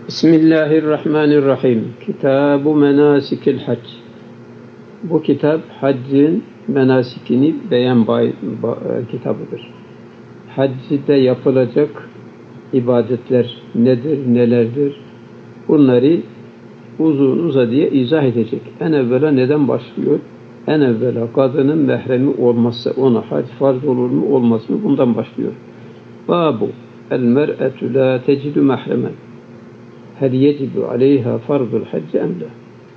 Bismillahirrahmanirrahim. Kitab-ı Menasikil Hac. Bu kitap haccın menasikini beyan kitabıdır. Haccde yapılacak ibadetler nedir, nelerdir? Bunları uzun uzadıya izah edecek. En evvela neden başlıyor? En evvela kadının mehremi olmazsa ona hac farz olur mu, olmaz mı? Bundan başlıyor. Babu el-mer'etu la tecidu mehremen. Hel yecibu aleyha farzul hacci em la?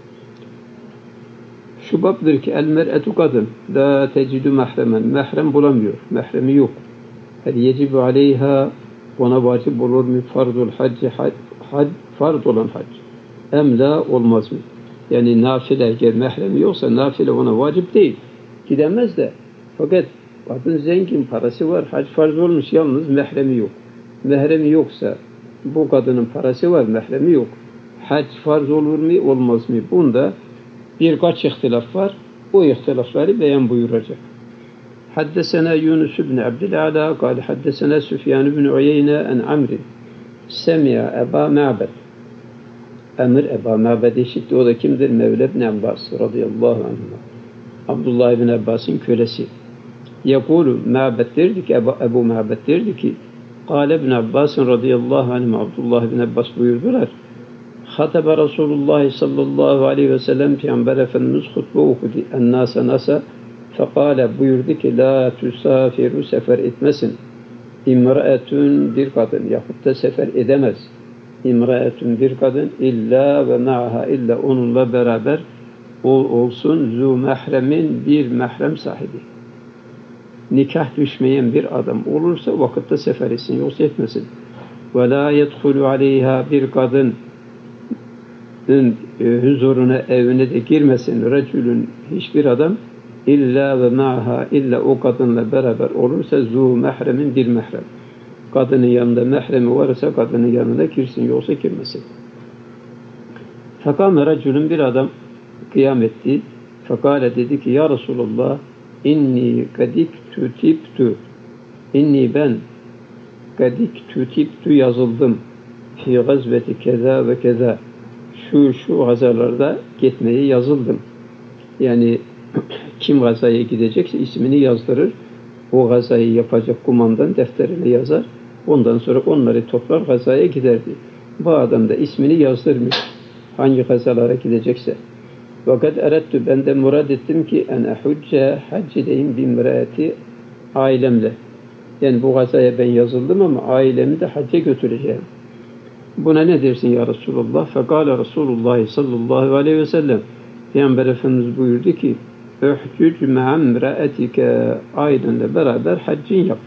Şu babdır ki el-mer'etu kadın la tecidu mehremen. Mehrem bulamıyor. Mehremi yok. Hel yecibu aleyha ona vacip olur mu farzul hacci farz olan hac? Em la olmaz mı? Yani nafile eğer mehremi yoksa nafile ona vacip değil. Gidemez de. Fakat kadın zengin, parası var. Hac farz olmuş, yalnız mehremi yok. Mehremi yoksa bu kadının parası var, mehremi yok. Hac farz olur mu, olmaz mı? Bunda birkaç ihtilaf var. O ihtilafları beyan buyuracak. Haddesena Yunus ibn Abdülala kâle haddesena Süfyan ibn Uyeyne en Amri semi'a Eba Ma'bed. Emir Eba Ma'bed işitti. O da kimdir? Mevla ibn Abbas radıyallahu anhuma. Abdullah ibn Abbas'ın kölesi. Yakulu Ma'bed derdi ki, Ebu Ma'bed derdi ki, Kâle ibn Abbas radıyallahu anhuma, Abdullah ibn Abbas buyurdular. Hatebe Resulullah sallallahu aleyhi ve sellem Peygamber Efendimiz hutbe okudu. Ennâse nasa fekâle buyurdu ki, la tüsafiru sefer etmesin. İmraetün bir kadın yahut da sefer edemez. İmraetün bir kadın illa ve ma'ha illa onunla beraber olsun zu mehremin bir mehrem sahibi. Nikah düşmeyen bir adam olursa vakitte sefer etsin, yoksa etmesin. Ve la yedhulu aleyha bir kadının huzuruna, evine de girmesin. Recülün hiçbir adam illa ve ma'ha illa o kadınla beraber olursa zu mehremin bir mehrem. Kadının yanında mehremi varsa kadının yanına girsin, yoksa girmesin. Fakame recülün bir adam kıyam etti. Fakale dedi ki, ya Resulallah inni ben kadik tutiptu yazıldım fi gazveti keza ve keza şu gazalarda gitmeye yazıldım. Yani kim gazaya gidecekse ismini yazdırır. O gazayı yapacak kumandan defterine yazar. Ondan sonra onları toplar gazaya giderdi. Bu adam da ismini yazdırmış. Hangi gazalara gidecekse. Fakat erettü, ben de murad ettim ki en ehucce hac edeyim bimraati ailemle. Yani bu gazaya ben yazıldım ama ailemi de hacca götüreceğim. Buna ne dersin ya Resulullah? Fekale Resulullah sallallahu aleyhi ve sellem. Peygamber Efendimiz buyurdu ki, Öhcüc me'amraetike, ailenle beraber haccın yap.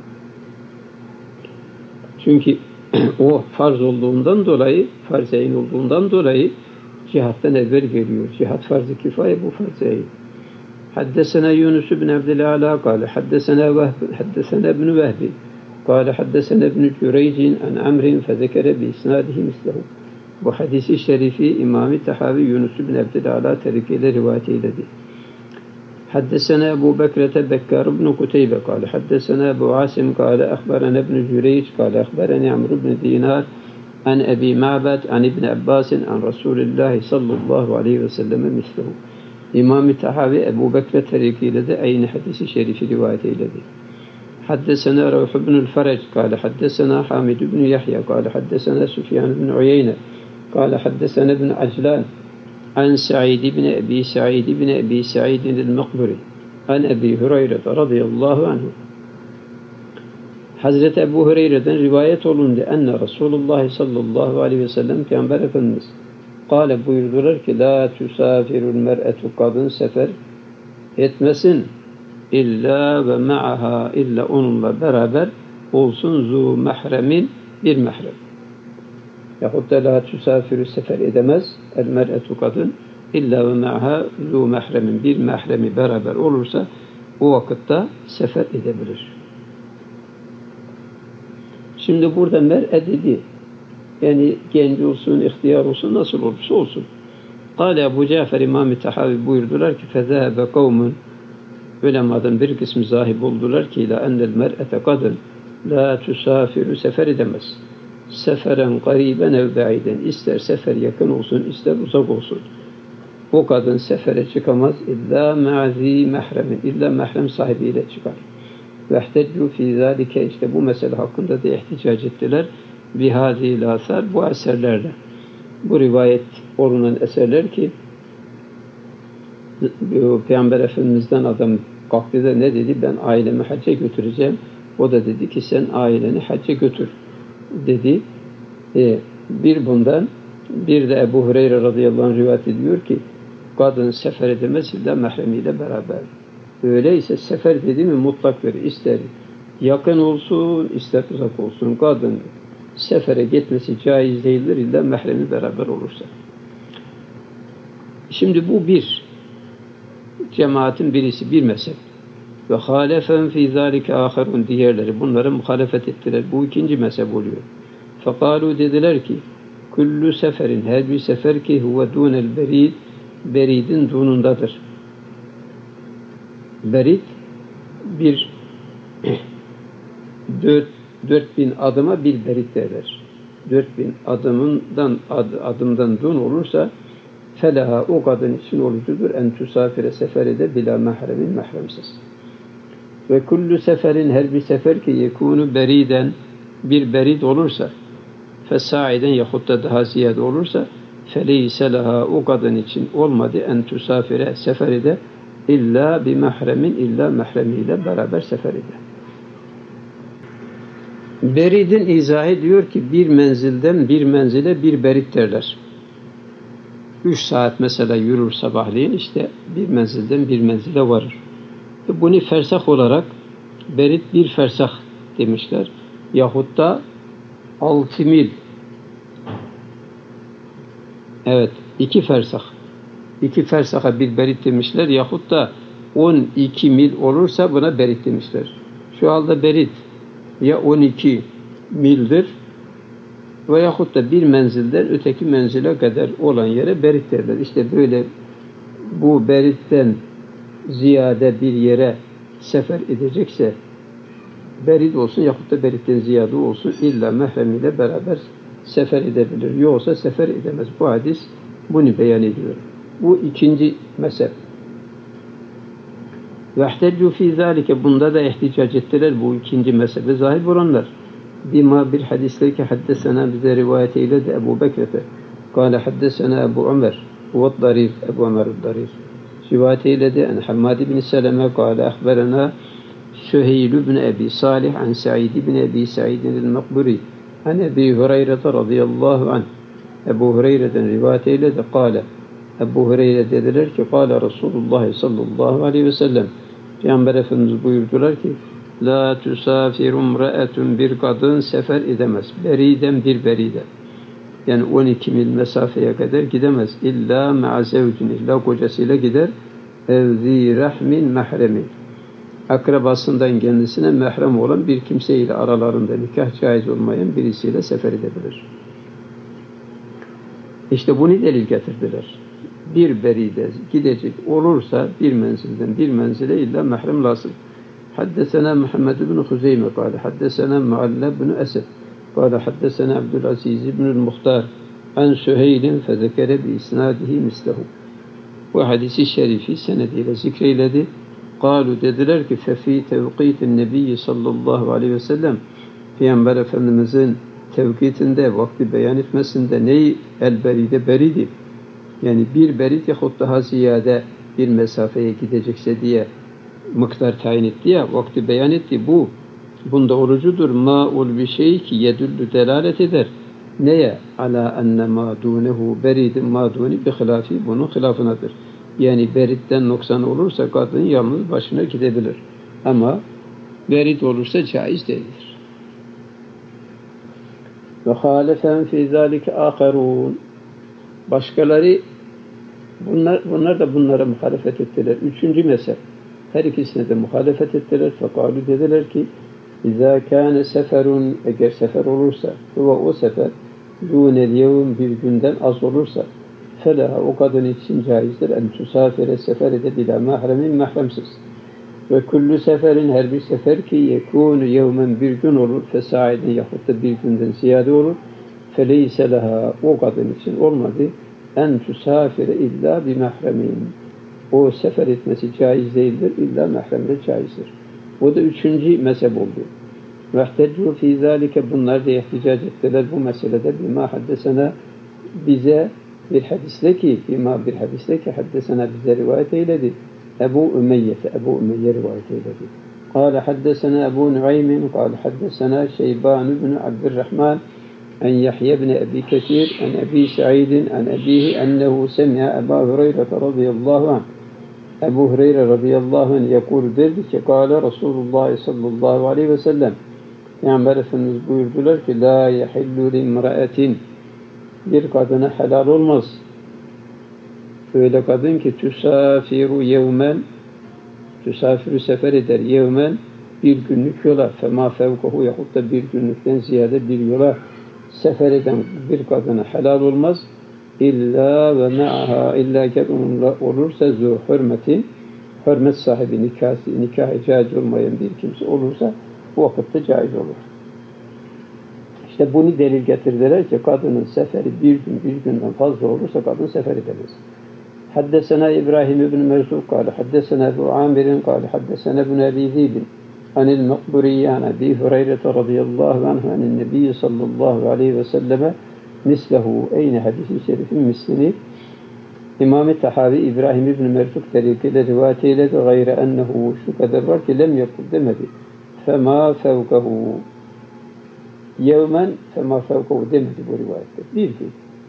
Çünkü o farz olduğundan dolayı, farz-ı olduğundan dolayı cihattan evvel geliyor. Cihat farz-ı kifaye, bu farz-ı. Haddesena Yunus ibn Abdülala kâle haddesena ibn Vehbi kâle haddesena ibn Cüreycin en Amrin fezekere bi isnadihi mislehu. Bu hadisi şerifi İmam-ı Tahavi Yunus ibn Abdülala tarikiyle rivayet eyledi. Haddesena Ebu Bekrete Bekkar ibn Kuteybe kâle haddesena Ebu Asim kâle ahbarana ibn Cüreyc kâle ahbarani Amr ibn Dinar an Ebi Ma'bed an İbn Abbas'in an Resulullah sallallahu aleyhi ve selleme mislehu. İmam-ı Tahavi Ebu Bekre tarikiyle de aynı hadisi şerifi rivayet eyledi. Haddesena Ravh ibn Ferec kâle haddesena Hamid ibn Yahya kâle haddesena Süfyan ibn Uyeyne kâle haddesena ibn Aclan an Sa'id ibn Ebi Sa'id el-Maqburi an Ebi Hureyre radıyallahu anhu. Hazreti Ebu Hureyre'den rivayet olundu. Enne Resulullah sallallahu aleyhi ve sellem Peygamber Efendimiz kâle buyurdular ki, la tüsafirul mer'etu, kadın sefer etmesin illa ve ma'aha illa onunla beraber olsun zu mehremin bir mehrem. Yahut da la tüsafiru sefer edemez el mer'etu kadın illa ve ma'aha zu mehremin bir mehremi beraber olursa o vakitte sefer edebilir. Şimdi burada mer'e dedi. Yani genç olsun, ihtiyar olsun, nasıl olursa olsun. Kâle Ebu Cafer İmam-ı Tahavi buyurdular ki fezâhebe kavmun, ulemadan bir kısmı zahib oldular ki la ennel mer'ete kadın la tüsafiru sefer edemez. seferen gariben ev ba'iden. İster sefer yakın olsun, ister uzak olsun. O kadın sefere çıkamaz illa ma'zi mehremin. İlla mehrem sahibiyle çıkar. Vehteccu fî zâlike, işte bu mesele hakkında da ihticac ettiler. Bihâzîl âsâr, bu eserlerle. Bu rivayet olunan eserler ki Peygamber Efendimiz'den adam kalktı da ne dedi? Ben ailemi hacca götüreceğim. O da dedi ki sen aileni hacca götür dedi. Bir bundan, bir de Ebu Hureyre radıyallahu anh rivayet ediyor ki kadın sefer edemez illa mahremiyle beraber. Öyleyse sefer dedi mi mutlak verir. İster yakın olsun, ister uzak olsun. Kadın sefere gitmesi caiz değildir illa mahremi beraber olursa. Şimdi bu bir cemaatin birisi, bir mezhep. Ve halefen fî zâlike âherun, diğerleri bunlara muhalefet ettiler. Bu ikinci mezhep oluyor. Fekâlû, dediler ki kullu seferin, her bir sefer ki huve dûnel berid, beridin dunundadır. Berid bir 4000 adıma bir berid derler. 4000 adımdan dun olursa felaha, o kadın için olucudur en tüsafire, sefer ede bila mahremin, mahremsiz. Ve kullu seferin, her bir sefer ki yekunu beriden, bir berid olursa fesaiden yahut da daha ziyade olursa feleyse laha, o kadın için olmadı en tüsafire, sefer ede illa bi mahremin, illa mahremiyle beraber sefer ede. Beridin izahı diyor ki bir menzilden bir menzile bir berid derler. 3 saat mesela yürür sabahleyin, işte bir menzilden bir menzile varır. Bunu fersah olarak berid bir fersah demişler. Yahut da 6 mil. Evet, 2 fersah. 2 fersaha bir berid demişler. Yahut da 12 mil olursa buna berid demişler. Şu anda berid ya 12 mildir veyahut da bir menzilden öteki menzile kadar olan yere berid derler. İşte böyle bu beridden ziyade bir yere sefer edecekse berid olsun yahut da beridden ziyade olsun illa mahremiyle beraber sefer edebilir. Yoksa sefer edemez. Bu hadis bunu beyan ediyor. Bu ikinci mezhep. Vehteccu fî zâlike, bunda da ihticac ettiler bu ikinci mezhebe zahir olanlar. Bima, bir hadisler ki haddesena, bize rivayet eyledi Ebu Bekir'e. Kâle haddesena Ebu Ömer ve Darir, Ebu Ömer Darir. Rivayet eyledi en Hammad ibn Seleme kâle ahberena Süheyl ibn Ebi Salih an Sa'id ibn Ebi Sa'idin el-Makburi an Ebi Hureyre radıyallahu anh. Ebu Hureyre'den rivayet eyledi. Kâle, Ebu Hureyre dediler ki kâle Resulullah sallallahu aleyhi ve sellem, Peygamber Efendimiz buyurdular ki la tusafirum ra'etun, bir kadın sefer edemez. Beriden bir beride. Yani 12 mil mesafeye kadar gidemez. İlla ma'a zevcin, illa kocasıyla gider. Evzi rahmin mahremin, akrabasından kendisine mehrem olan bir kimseyle, aralarında nikah caiz olmayan birisiyle sefer edebilir. İşte bunu delil getirdiler. Bir beride gidecek olursa bir menzilden bir menzile illa mehrem lazım. Haddesena Muhammed ibn Huzeyme kâle haddesena Mualla ibn Esed kâle haddesena Abdülaziz ibn Muhtar an Süheylin fezekere bi isnadihi mislehu. Bu hadisi şerifi senediyle zikreyledi. Kâlu, dediler ki fefî tevkîtin nebiyyi sallallahu aleyhi ve sellem, Peygamber Efendimizin tevkitinde, vakti beyan etmesinde ney el beride beridi, yani bir berid yahut daha ziyade bir mesafeye gidecekse diye miktar tayin etti ya, vakti beyan etti. Bunda orucudur. Ma'ul bir şey ki yedüllü, delalet eder. Neye? Ala enne ma dunehu beridin ma duni bi hilafi, bunun hilafınadır. Yani beridden noksan olursa kadın yalnız başına gidebilir. Ama berid olursa caiz değildir. Ve halefen fî zâlike âkharûn, başkaları bunlar da bunlara muhalefet ettiler. Üçüncü mezhep. Her ikisine de muhalefet ettiler. Fekâlû, dediler ki İzâ kâne seferun, eğer sefer olursa ve o sefer dûnel yevm, bir günden az olursa felaha, o kadın için caizdir en tüsafire, sefer ede bila mahremin, mahremsiz. Ve kullu seferin her bir sefer ki yekûnü yevmen bir gün olur, fesaiden yahut da bir günden ziyade olur. Feleyse leha o kadın için olmadı. En tusafire illa bi mahremin. O sefer etmesi caiz değildir. İlla mahremle caizdir. Bu da üçüncü mezhep oldu. Vehteccu fî zâlike bunlar da ihticac ettiler bu meselede bima haddesena bize bir hadisle ki bima bir hadisle ki haddesena bize rivayet eyledi. Ebu Ümeyye rivayet eyledi. Kâle haddesena Ebu Nuaym kâle haddesena Şeybân ibn Abdurrahman en Yahya ibn Ebi Kesir en Ebi Sa'id en ebihi ennehu semi'a Ebu Hureyre radıyallahu anh. Ebu Hureyre radıyallahu anh yekûl derdi ki kâle Resulullah sallallahu aleyhi ve sellem Peygamber Efendimiz buyurdular ki la yehillu limra'atin bir kadına helal olmaz. Öyle kadın ki tüsafiru yevmen tüsafiru sefer eder yevmen bir günlük yola fema fevkahu yahut da bir günlükten ziyade bir yola sefer eden bir kadına helal olmaz. İlla ve ma'aha illa ki onunla olursa zu hürmetin hürmet sahibi nikahı caiz olmayan bir kimse olursa bu vakitte caiz olur. İşte bunu delil getirdiler ki kadının seferi bir günden fazla olursa kadın sefer edemez. Haddesena İbrahim ibn Merzuk kâle haddesena Ebu Amir'in kâle haddesena Ebu Ebi Zibin anil Mekburiye an Ebi Hureyre radıyallahu anhu anin Nebiyyi sallallahu aleyhi ve selleme mislehu eyni hadis-i şerifin mislini İmam-ı Tahavi İbrahim ibn Merzuk tarikiyle rivayet eyledi gayre ennehu şu kadar var ki lem yakul demedi. Fema fevkahu yevmen fema fevkahu demedi bu rivayette. Bir gün.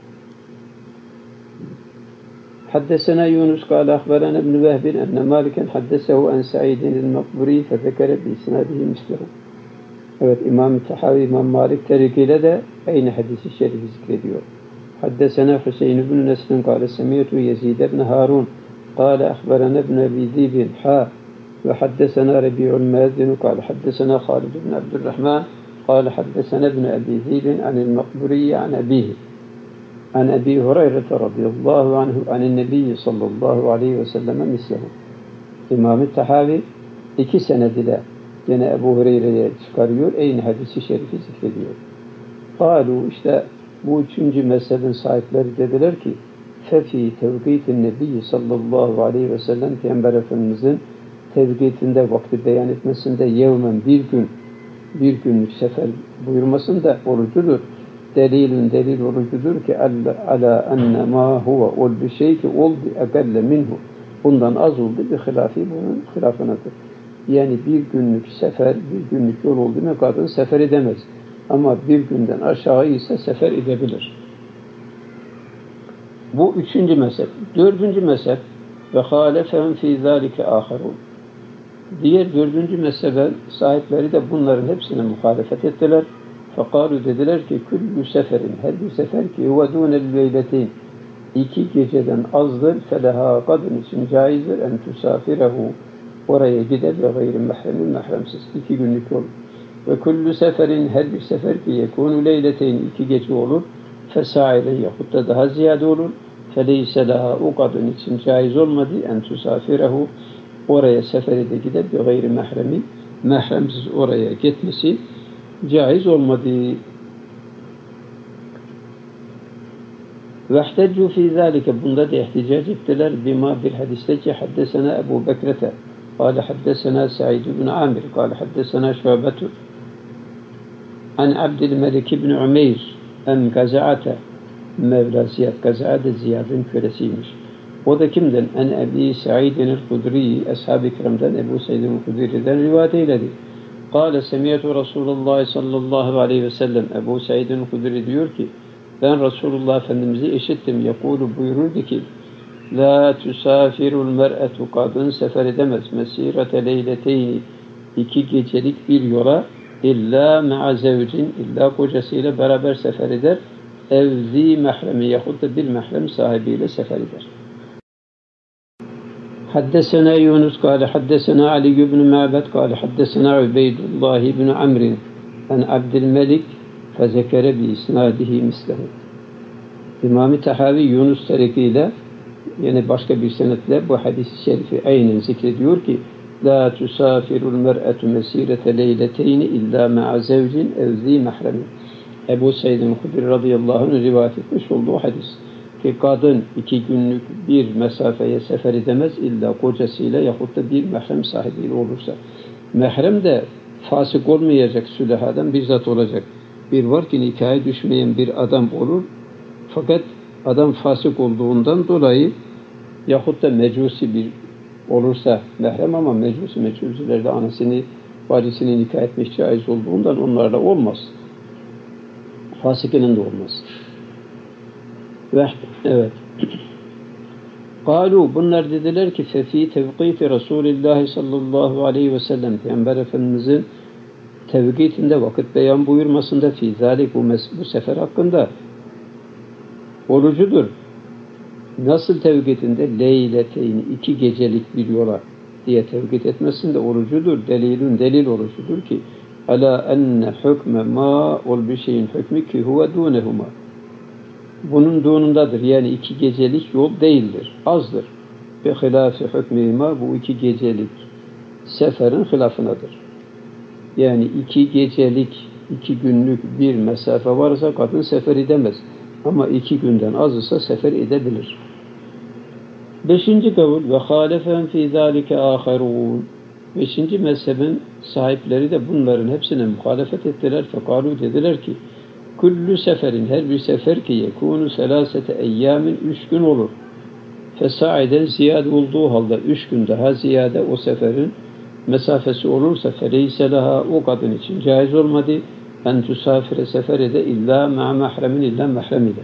Haddesena Yunus kâle ahberana ibn Vehbin enne Maliken haddesehu en Sa'idin el-Mekburi fezekere bi isnadihi mislehu. Evet İmam-ı Tahavi İmam Malik tarikiyle de aynı hadisi şerifi zikrediyor. Haddesena Hüseyin ibn Nesrin kâle semiyyetu Yezid ibn Harun kâle ahberana ibn Ebi Zibin ve haddesena Rebi'ul Muezzin kâle haddesena Halid ibn Abdurrahman قال حدثنا ابن أبي ذئب عن المقبري عن أبيه عن أبي هريرة رضي الله عنه عن النبي صلى الله عليه وسلم مثله. İmam-ı Tahavi 2 senediyle yine Ebu Hureyre'ye çıkarıyor. Aynı hadisi şerifi zikrediyor. قالوا işte bu üçüncü mezhebin sahipleri dediler ki فَفِي تَوْقِيتِ النَّبِيِّ sallallahu aleyhi ve sellem Peygamber Efendimizin tevkitinde vakti beyan etmesinde yevmen bir günlük sefer buyurmasında orucudur. Delil orucudur ki ala enne ma huve ol bir şey ki ol bi ekelle minhu. Bundan az oldu bir hilafi bunun hilafınadır. Yani bir günlük sefer, bir günlük yol oldu mu kadın sefer edemez. Ama bir günden aşağı ise sefer edebilir. Bu üçüncü mezhep. Dördüncü mezhep ve hâlefen fî zâlike âherûn. Diğer dördüncü mezhebe sahipleri de bunların hepsine muhalefet ettiler. Fekalu dediler ki küllü seferin her bir sefer ki yuvadûnel leyletin 2 geceden azdır feleha kadın için caizdir en tusafirehu oraya gider ve gayri mahremin mahremsiz 2 günlük yol. Ve küllü seferin her bir sefer ki yekûnü leyleteyn 2 gece olur fesaile yahut da daha ziyade olur feleyse leha o kadın için caiz olmadı en tusafirehu oraya sefere de gider bir gayri mahremi mahremsiz oraya gitmesi caiz olmadı. Vehteccu fî zâlike bunda da ihticac ettiler bima bir hadiste ki haddesena Ebu Bekrete kâle haddesena Sa'id ibn Amir kâle haddesena Şubetu an Abdülmelik ibn Umeyr en Gaza'ate Mevla Ziyad Gaza'ate Ziyad'ın kölesiymiş. O da kimden? En Ebi Sa'idin el-Hudri, Ashab-ı Kiram'dan Ebu Sa'idin el-Hudri'den rivayet eyledi. Kâle semiyyetu Resulullah sallallahu aleyhi ve sellem. Ebu Sa'idin el-Hudri diyor ki, ben Resulullah Efendimiz'i işittim. Yekûlu buyururdu ki, la tüsafirul mer'etu kadın sefer edemez. Mesirete leyleteyni 2 gecelik bir yola illa ma'a zevcin illa kocasıyla beraber sefer eder. Evzi mahremi yahut da bir mahrem sahibiyle sefer eder. حدثنا يونس قال حدثنا علي بن معبد قال حدثنا عبيد الله بن عمرو عن عبد الملك فذكر بإسناده مثله. İmam-ı Tahavi Yunus tarikiyle yani başka bir senetle bu hadis-i şerifi aynen zikrediyor ki La tusafirul mer'etu mesirete leyleteyni illa ma'a zevcin evzi mehremin. Ebu Seyyid'in Hudri radıyallahu anh'ın rivayet etmiş olduğu hadis. Ki kadın 2 günlük bir mesafeye sefer edemez illa kocasıyla yahut da bir mehrem sahibiyle olursa. Mehrem de fasık olmayacak sülahadan bir zat olacak. Bir var ki nikaha düşmeyen bir adam olur. Fakat adam fasık olduğundan dolayı yahut da mecusi bir olursa mehrem ama mecusilerde anasını, bacısını nikah etmek caiz olduğundan onlarla olmaz. Fasikinin de olmaz. Evet. Kalu bunlar dediler ki fefi tevkiti Resulullah sallallahu aleyhi ve sellem Peygamber Efendimizin tevkitinde vakit beyan buyurmasında fi zalik bu sefer hakkında orucudur. Nasıl tevkitinde leyleteyn 2 gecelik bir yola diye tevkit etmesinde orucudur. Delil orucudur ki ala enne hükme ma ol bir şeyin hükmü ki huve dunehuma. Bunun dunundadır. Yani 2 gecelik yol değildir. Azdır. Ve hilâfi hükmihima bu 2 gecelik seferin hilafınadır. Yani 2 gecelik 2 günlük bir mesafe varsa kadın sefer edemez. Ama 2 günden az ise sefer edebilir. 5. kavul ve hâlefen fî zâlike âherûn. 5. mezhebin sahipleri de bunların hepsine muhalefet ettiler. Fekâlû dediler ki kullu seferin her bir sefer ki yekûnu selâsete eyyâmin 3 gün olur. Fesaiden ziyade olduğu halde 3 gün daha ziyade o seferin mesafesi olursa feleyse laha o kadın için caiz olmadı. En tusafire sefer ede illa ma'a mahremin illa mahrem ile.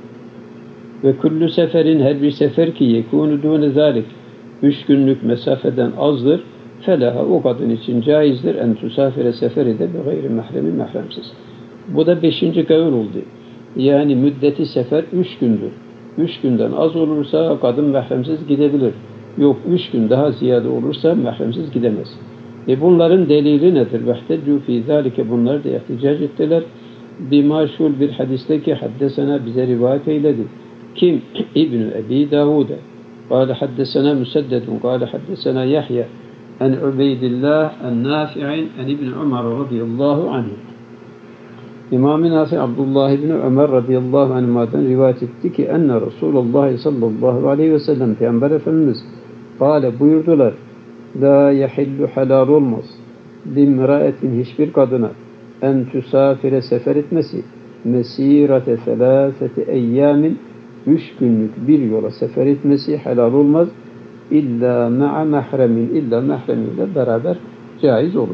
Ve kullu seferin her bir sefer ki yekûnu dûne zâlik 3 günlük mesafeden azdır. Felaha o kadın için caizdir. En tusafire sefer ede bi gayri mahremin mahremsiz. Bu da 5. kavul oldu. Yani müddeti sefer 3 gündür. 3 günden az olursa kadın mahremsiz gidebilir. Yok 3 gün daha ziyade olursa mahremsiz gidemez. Bunların delili nedir? Vehteccu fî zâlike bunlar da ihticac ettiler. Bimaşul bir hadiste ki haddesena bize rivayet eyledi. Kim? İbn-i Ebi Davud'e. Kâle haddesena Müseddedun. Kâle haddesena Yahya. En Ubeydillah en Nafi'in en İbn Ömer radıyallahu anh. İmam-ı Nafi Abdullah ibn Ömer radıyallahu anh'dan rivayet etti ki enne Resulullah sallallahu aleyhi ve sellem Peygamber Efendimiz kâle buyurdular la yahillu helal olmaz limraetin hiçbir kadına en tüsafire sefer etmesi mesirete selâseti eyyamin 3 günlük bir yola sefer etmesi helal olmaz illa ma'a mahremin illa mahremiyle beraber caiz olur.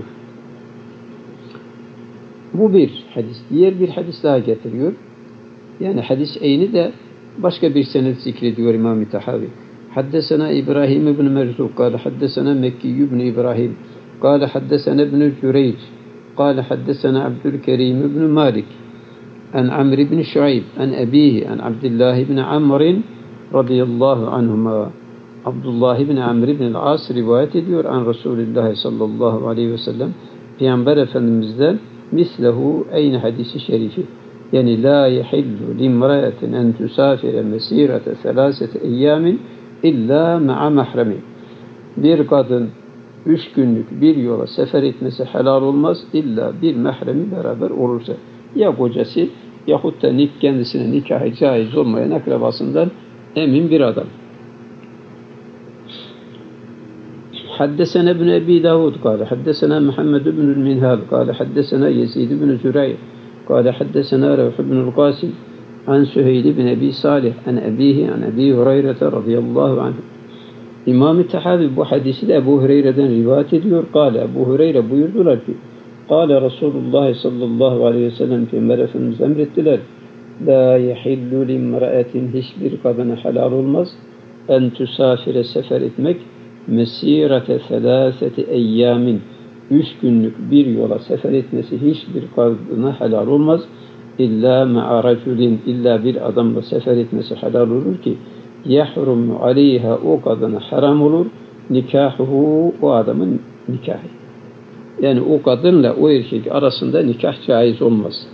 Bu bir hadis. Diğer bir hadis daha getiriyor. Yani hadis eyni de başka bir senet zikrediyor İmam-ı Tahavi. Haddesena İbrahim ibn Merzuk. Kâle haddesena Mekki ibn İbrahim. Kâle haddesena ibn Cüreyc. Kâle haddesena Abdülkerim ibn Malik. An Amr ibn Şuayb. An Ebihi. An Abdullah ibn Amr'in radıyallahu anhuma. Abdullah ibn Amr ibn al-As rivayet ediyor. An Resulullah sallallahu aleyhi ve sellem. Peygamber Efendimiz'den mislehu aynı hadisi şerifi. Yani la yahillu limraetin en tusafire mesirete selasete eyyamin illa ma'a mahremin. Bir kadın 3 günlük bir yola sefer etmesi helal olmaz illa bir mahremi beraber olursa. Ya kocası yahut da kendisine nikahı caiz olmayan akrabasından emin bir adam. حدثنا ابن أبي داود قال حدثنا محمد بن المنهال قال حدثنا يزيد بن زريع قال حدثنا روح بن القاسم عن سهيل بن أبي صالح عن أبيه عن أبي هريرة رضي الله عنه. İmam-ı Tahavi bu hadisi de Ebu Hureyre'den rivayet ediyor. Kâle Ebu Hureyre buyurdular ki Kâle Resulullah sallallahu aleyhi ve sellem Peygamber Efendimiz emrettiler. La yehillu limraetin hiçbir kadına helal olmaz en tüsafire sefer etmek mesirete selâseti eyyamin 3 günlük bir yola sefer etmesi hiçbir kadına helal olmaz. İlla ma'a raculin illa bir adamla sefer etmesi helal olur ki yahrumu aleyha o kadına haram olur nikahuhu o adamın nikahı. Yani o kadınla o erkek arasında nikah caiz olmaz.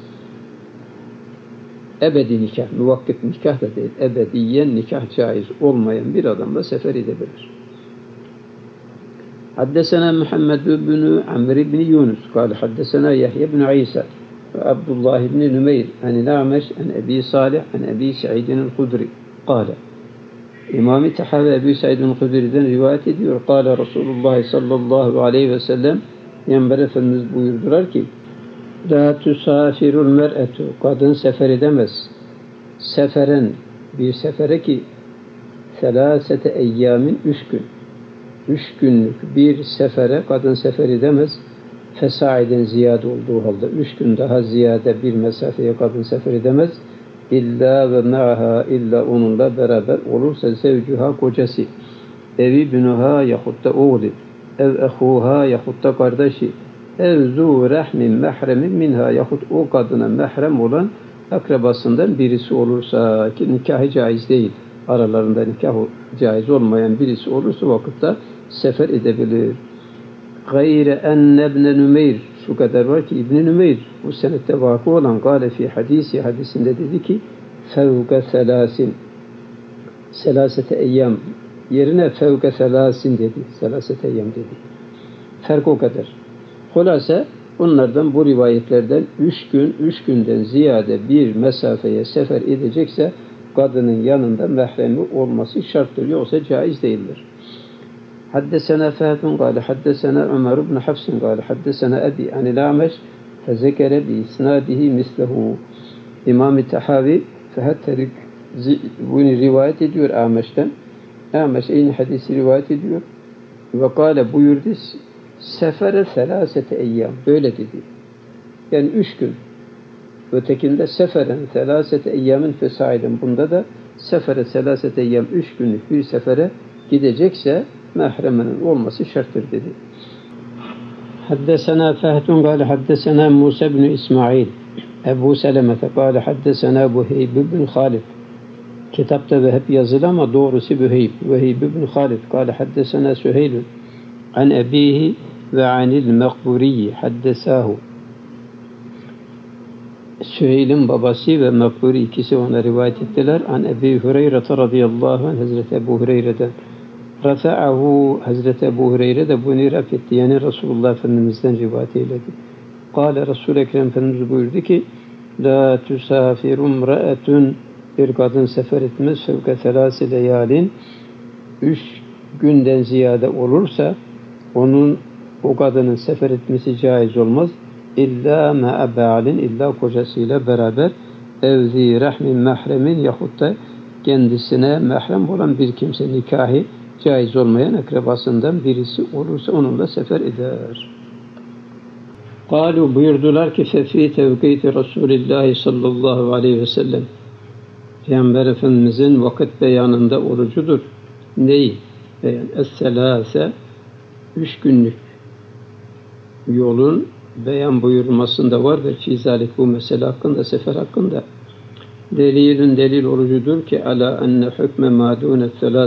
Ebedi nikah, muvakkit nikah da değil, ebediyen nikah caiz olmayan bir adamla sefer edebilir. حدثنا محمد بن عمرو بن يونس قال حدثنا يحيى بن عيسى وعبد الله بن نمير عن الأعمش عن أبي صالح عن أبي سعيد الخدري قال İmam-ı Tahavi Ebu Said'in Hudri'den rivayet ediyor. Kâle Resulullah sallallahu aleyhi ve sellem Peygamber Efendimiz buyurdular ki La tusafirul mer'etu kadın sefer edemez. Seferen bir sefere ki selasete eyyamin 3 gün. 3 günlük bir sefere kadın sefer edemez. Fesaiden ziyade olduğu halde 3 gün daha ziyade bir mesafeye kadın sefer edemez. İlla ve ma'ha illa onunla beraber olursa zevcuha kocası, evi bünuha yahut da oğlu, ev ehuha yahut da kardeşi, ev zu rahmin mehremin minha yahut o kadına mehrem olan akrabasından birisi olursa ki nikahı caiz değil. Aralarında nikah caiz olmayan birisi olursa vakitte sefer edebilir. Gayre enne ibn Nümeyr şu kadar var ki İbn Nümeyr bu senette vakı olan gale fi hadisinde dedi ki fevke selasin selasete eyyam yerine fevke selasin dedi. Selasete eyyam dedi. Fark o kadar. Hulasa bunlardan bu rivayetlerden 3 günden ziyade bir mesafeye sefer edecekse kadının yanında mehremi olması şarttır. Yoksa caiz değildir. حدثنا فهد قال حدثنا عمر بن حفص قال حدثنا أبي عن الأعمش فذكر بإسناده مثله İmam-ı Tahavi Fehad bunu rivayet ediyor Ameş'ten. Ameş aynı hadisi rivayet ediyor. Ve kâle buyurdu sefere selasete eyyam. Böyle dedi. Yani 3 gün. Ötekinde seferen selasete eyyamın fesaiden. Bunda da sefere selasete eyyam 3 günlük bir sefere gidecekse mehreminin olması şarttır dedi. Haddesena Fehdun قال حدثنا موسى بن إسماعيل Ebu Seleme قال حدثنا Buheyb bin Halid. Kitapta hep yazılı ama doğrusu Buheyb bin Halid قال حدثنا Süheyl an abihi ve anil Mekburi haddesahu. Süheyl'in babası ve Mekburi ikisi ona rivayet ettiler. An Ebi Hureyre radıyallahu anh Hazreti Ebu Hureyre'den. Rafa'ahu Hazreti Ebu Hureyre de bunu raf etti. Yani Resulullah Efendimiz'den rivayet eyledi. Kâle Resul-i Ekrem Efendimiz buyurdu ki La tusafirum ra'etun bir kadın sefer etmez fevke selâsi leyalin 3 günden ziyade olursa o kadının sefer etmesi caiz olmaz. İlla ma'a ba'alin illa kocasıyla beraber evzi rahmin mehremin yahut da kendisine mehrem olan bir kimse nikahı caiz olmayan akrabasından birisi olursa onunla sefer eder. Kalu buyurdular ki fefi tevkiti Resulullah sallallahu aleyhi ve sellem Peygamber Efendimizin vakit beyanında orucudur. Neyi? Beyan. Es-selâse 3 günlük yolun beyan buyurmasında vardır. Fizalik bu mesele hakkında, sefer hakkında. Delil orucudur ki ala enne hükme madûne selâs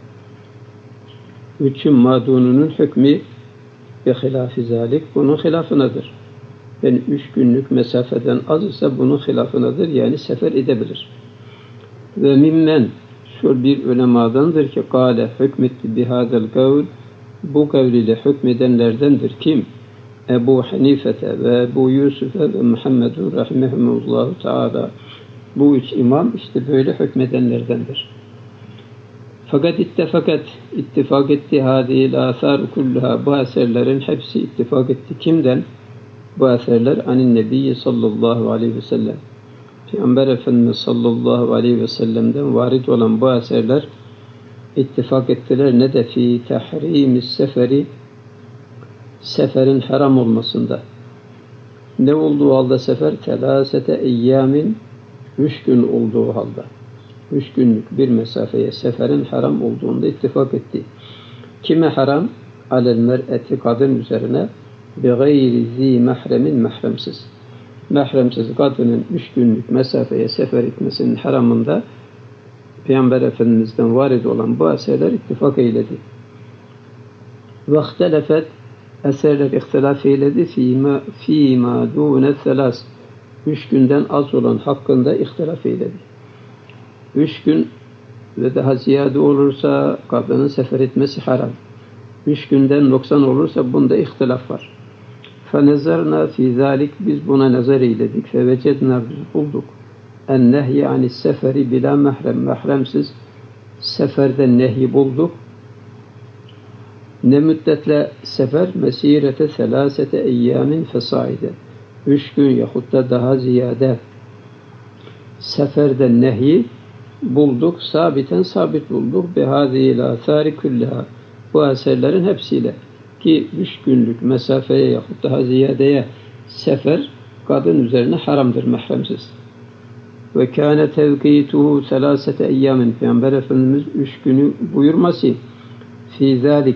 3'ün madununun hükmü ve hilâfi zâlik bunun hilafınadır. Yani 3 günlük mesafeden az ise bunun hilafınadır. Yani sefer edebilir. Ve mimmen şu bir ulemadandır ki kâle hükmetti bihâdel kavl bu kavliyle hükmedenlerdendir. Kim? Ebu Hanifete ve Ebu Yusuf'e ve Muhammedun rahimehumullahu teâlâ. Bu 3 imam işte böyle hükmedenlerdendir. Fakat ittifak etti hadîl âthâr kulluha bu eserlerin hepsi ittifak etti. Kimden? Bu eserler anin nebiyyi sallallahu aleyhi ve sellem. Peygamber Efendimiz sallallahu aleyhi ve sellem'den varid olan bu eserler ittifak ettiler. Ne de fi tahrimis seferi seferin haram olmasında. Ne olduğu halde sefer? Telâsete eyyamin 3 gün olduğu halde. 3 günlük bir mesafeye seferin haram olduğunda ittifak etti. Kime haram? Alel mer'eti kadın üzerine bi gayri zi mehremin mehremsiz. Mehremsiz kadının 3 günlük mesafeye sefer etmesinin haramında Peygamber Efendimiz'den varid olan bu eserler ittifak eyledi. Ve ihtelefet eserler ihtilaf eyledi fîmâ dûne selâs 3 günden az olan hakkında ihtilaf eyledi. 3 gün ve daha ziyade olursa kadının sefer etmesi haram. 3 günden noksan olursa bunda ihtilaf var. فَنَزَرْنَا فِي ذَٰلِكِ Biz buna nazar eyledik. فَوَجَدْنَا Biz bulduk. اَنْنَهْيِ عَنِ seferi bila mehrem. Mehremsiz seferden nehi bulduk. Ne müddetle sefer? Mesirete selasete eyyamin fesaide. 3 gün yahut da daha ziyade seferden nehi bulduk. Sabit bulduk. Bihâzîl âthâri küllâhâ. Bu eserlerin hepsiyle. Ki 3 günlük mesafeye yahut daha ziyadeye sefer kadın üzerine haramdır mehremsiz. Ve kâne tevkîtuhu selâsete eyyamin. Peygamber Efendimiz 3 günü buyurması fî zâlik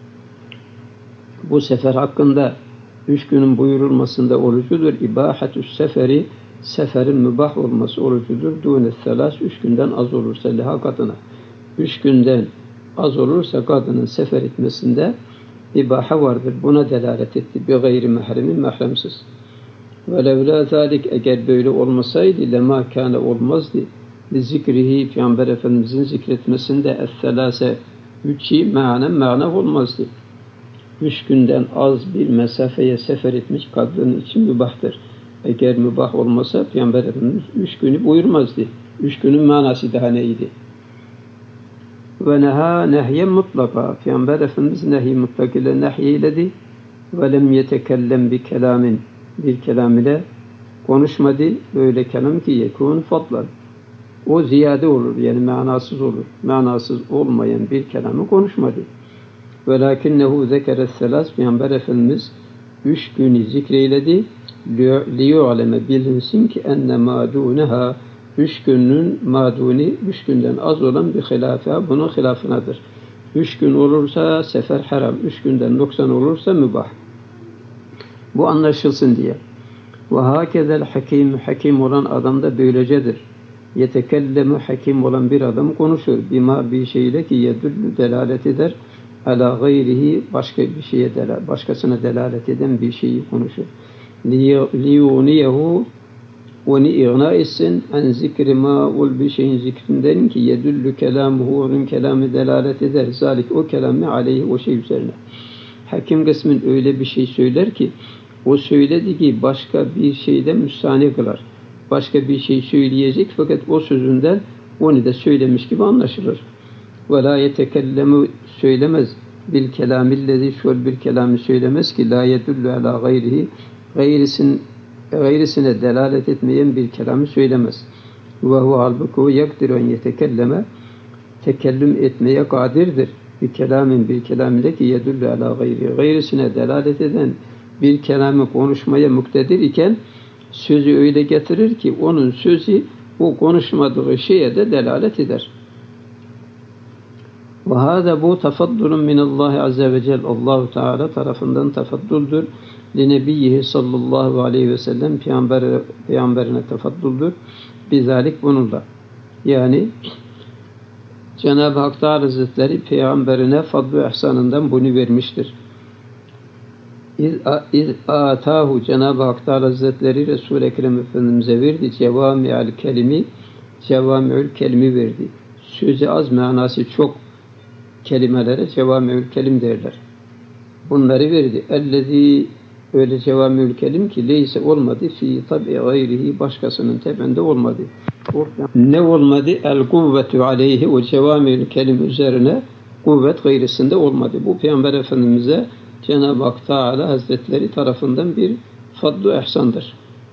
bu sefer hakkında 3 günün buyurulmasında orucudur. İbâhetü's seferi seferin mübah olması orucudur. Dûne selâs 3 günden az olursa liha kadına. 3 günden az olursa kadının sefer etmesinde ibaha vardır. Buna delalet etti. Bir gayri mehremin mehremsiz. Ve levlâ zâlik eğer böyle olmasaydı lemâ kâne olmazdı. Zikrihi Peygamber Efendimizin zikretmesinde es-selâse 3'i mana olmazdı. 3 günden az bir mesafeye sefer etmiş kadın için mübahtır. Eğer mübah olmasa Peygamber Efendimiz 3 günü buyurmazdı. 3 günün manası daha neydi? Ve neha nehyen mutlaka. Peygamber Efendimiz nehi mutlak ile nehyeyledi. Ve lem yetekellem bi kelamin. Bir kelam ile konuşmadı. Böyle kelam ki yekûn fadlan. O ziyade olur. Yani manasız olur. Manasız olmayan bir kelamı konuşmadı. Velakinnehu zekere selas. Peygamber Efendimiz 3 günü zikreyledi. Liyu'aleme bilinsin ki enne mâdûneha 3 günün maduni 3 günden az olan bir hilafı bunun hilafınadır. 3 gün olursa sefer haram, 3 günden noksan olursa mübah. Bu anlaşılsın diye. Ve hakezel hakim olan adam da böylecedir. Yetekellemu hakim olan bir adam konuşur. Bima bir şeyle ki yedüllü delalet eder. Ala gayrihi başkasına delalet eden bir şeyi konuşur. Liyuniyehu onu igna etsin en zikri ma ol bir şeyin zikrinden ki yedüllü kelamuhu onun kelamı delalet eder. Zalik o kelamı aleyhi o şey üzerine. Hakim kısmın öyle bir şey söyler ki o söylediği ki başka bir şeyden müsaade kılar. Başka bir şey söyleyecek fakat o sözünden onu da söylemiş gibi anlaşılır. Ve la yetekellemu söylemez bil kelamillezi şöyle bir kelamı söylemez ki la yedüllü ala gayrihi gayrisine delalet etmeyen bir kelamı söylemez. Ve hu halbuki o yakdir en yetekelleme tekellüm etmeye kadirdir. Bir kelam ile ki yedüllü ala gayri. Gayrisine delalet eden bir kelamı konuşmaya muktedir iken sözü öyle getirir ki onun sözü o konuşmadığı şeye de delalet eder. Ve hâzâ bu tefaddulun minallahi azze ve celle. Allah-u Teala tarafından tefadduldür. Linebiyyihi sallallahu aleyhi ve sellem peygamberine tefaddüldür. Bizalik bununla. Yani Cenab-ı Hak Teala Hazretleri peygamberine fadl-ı ihsanından bunu vermiştir. İz atahu Cenab-ı Hak Teala Hazretleri Resul-i Ekrem Efendimiz'e verdi. Cevami'ül kelimi verdi. Sözü az manası çok kelimelere cevami'ül kelim derler. Bunları verdi. Ellezî öyle cevami'ül kelim ki leyse olmadı fi tabi gayrihi başkasının tebende olmadı. Ne olmadı? El kuvvetu aleyhi o cevami'ül kelim üzerine kuvvet gayrisinde olmadı. Bu Peygamber Efendimiz'e Cenab-ı Hak Teala Hazretleri tarafından bir fadl-ı ihsandır.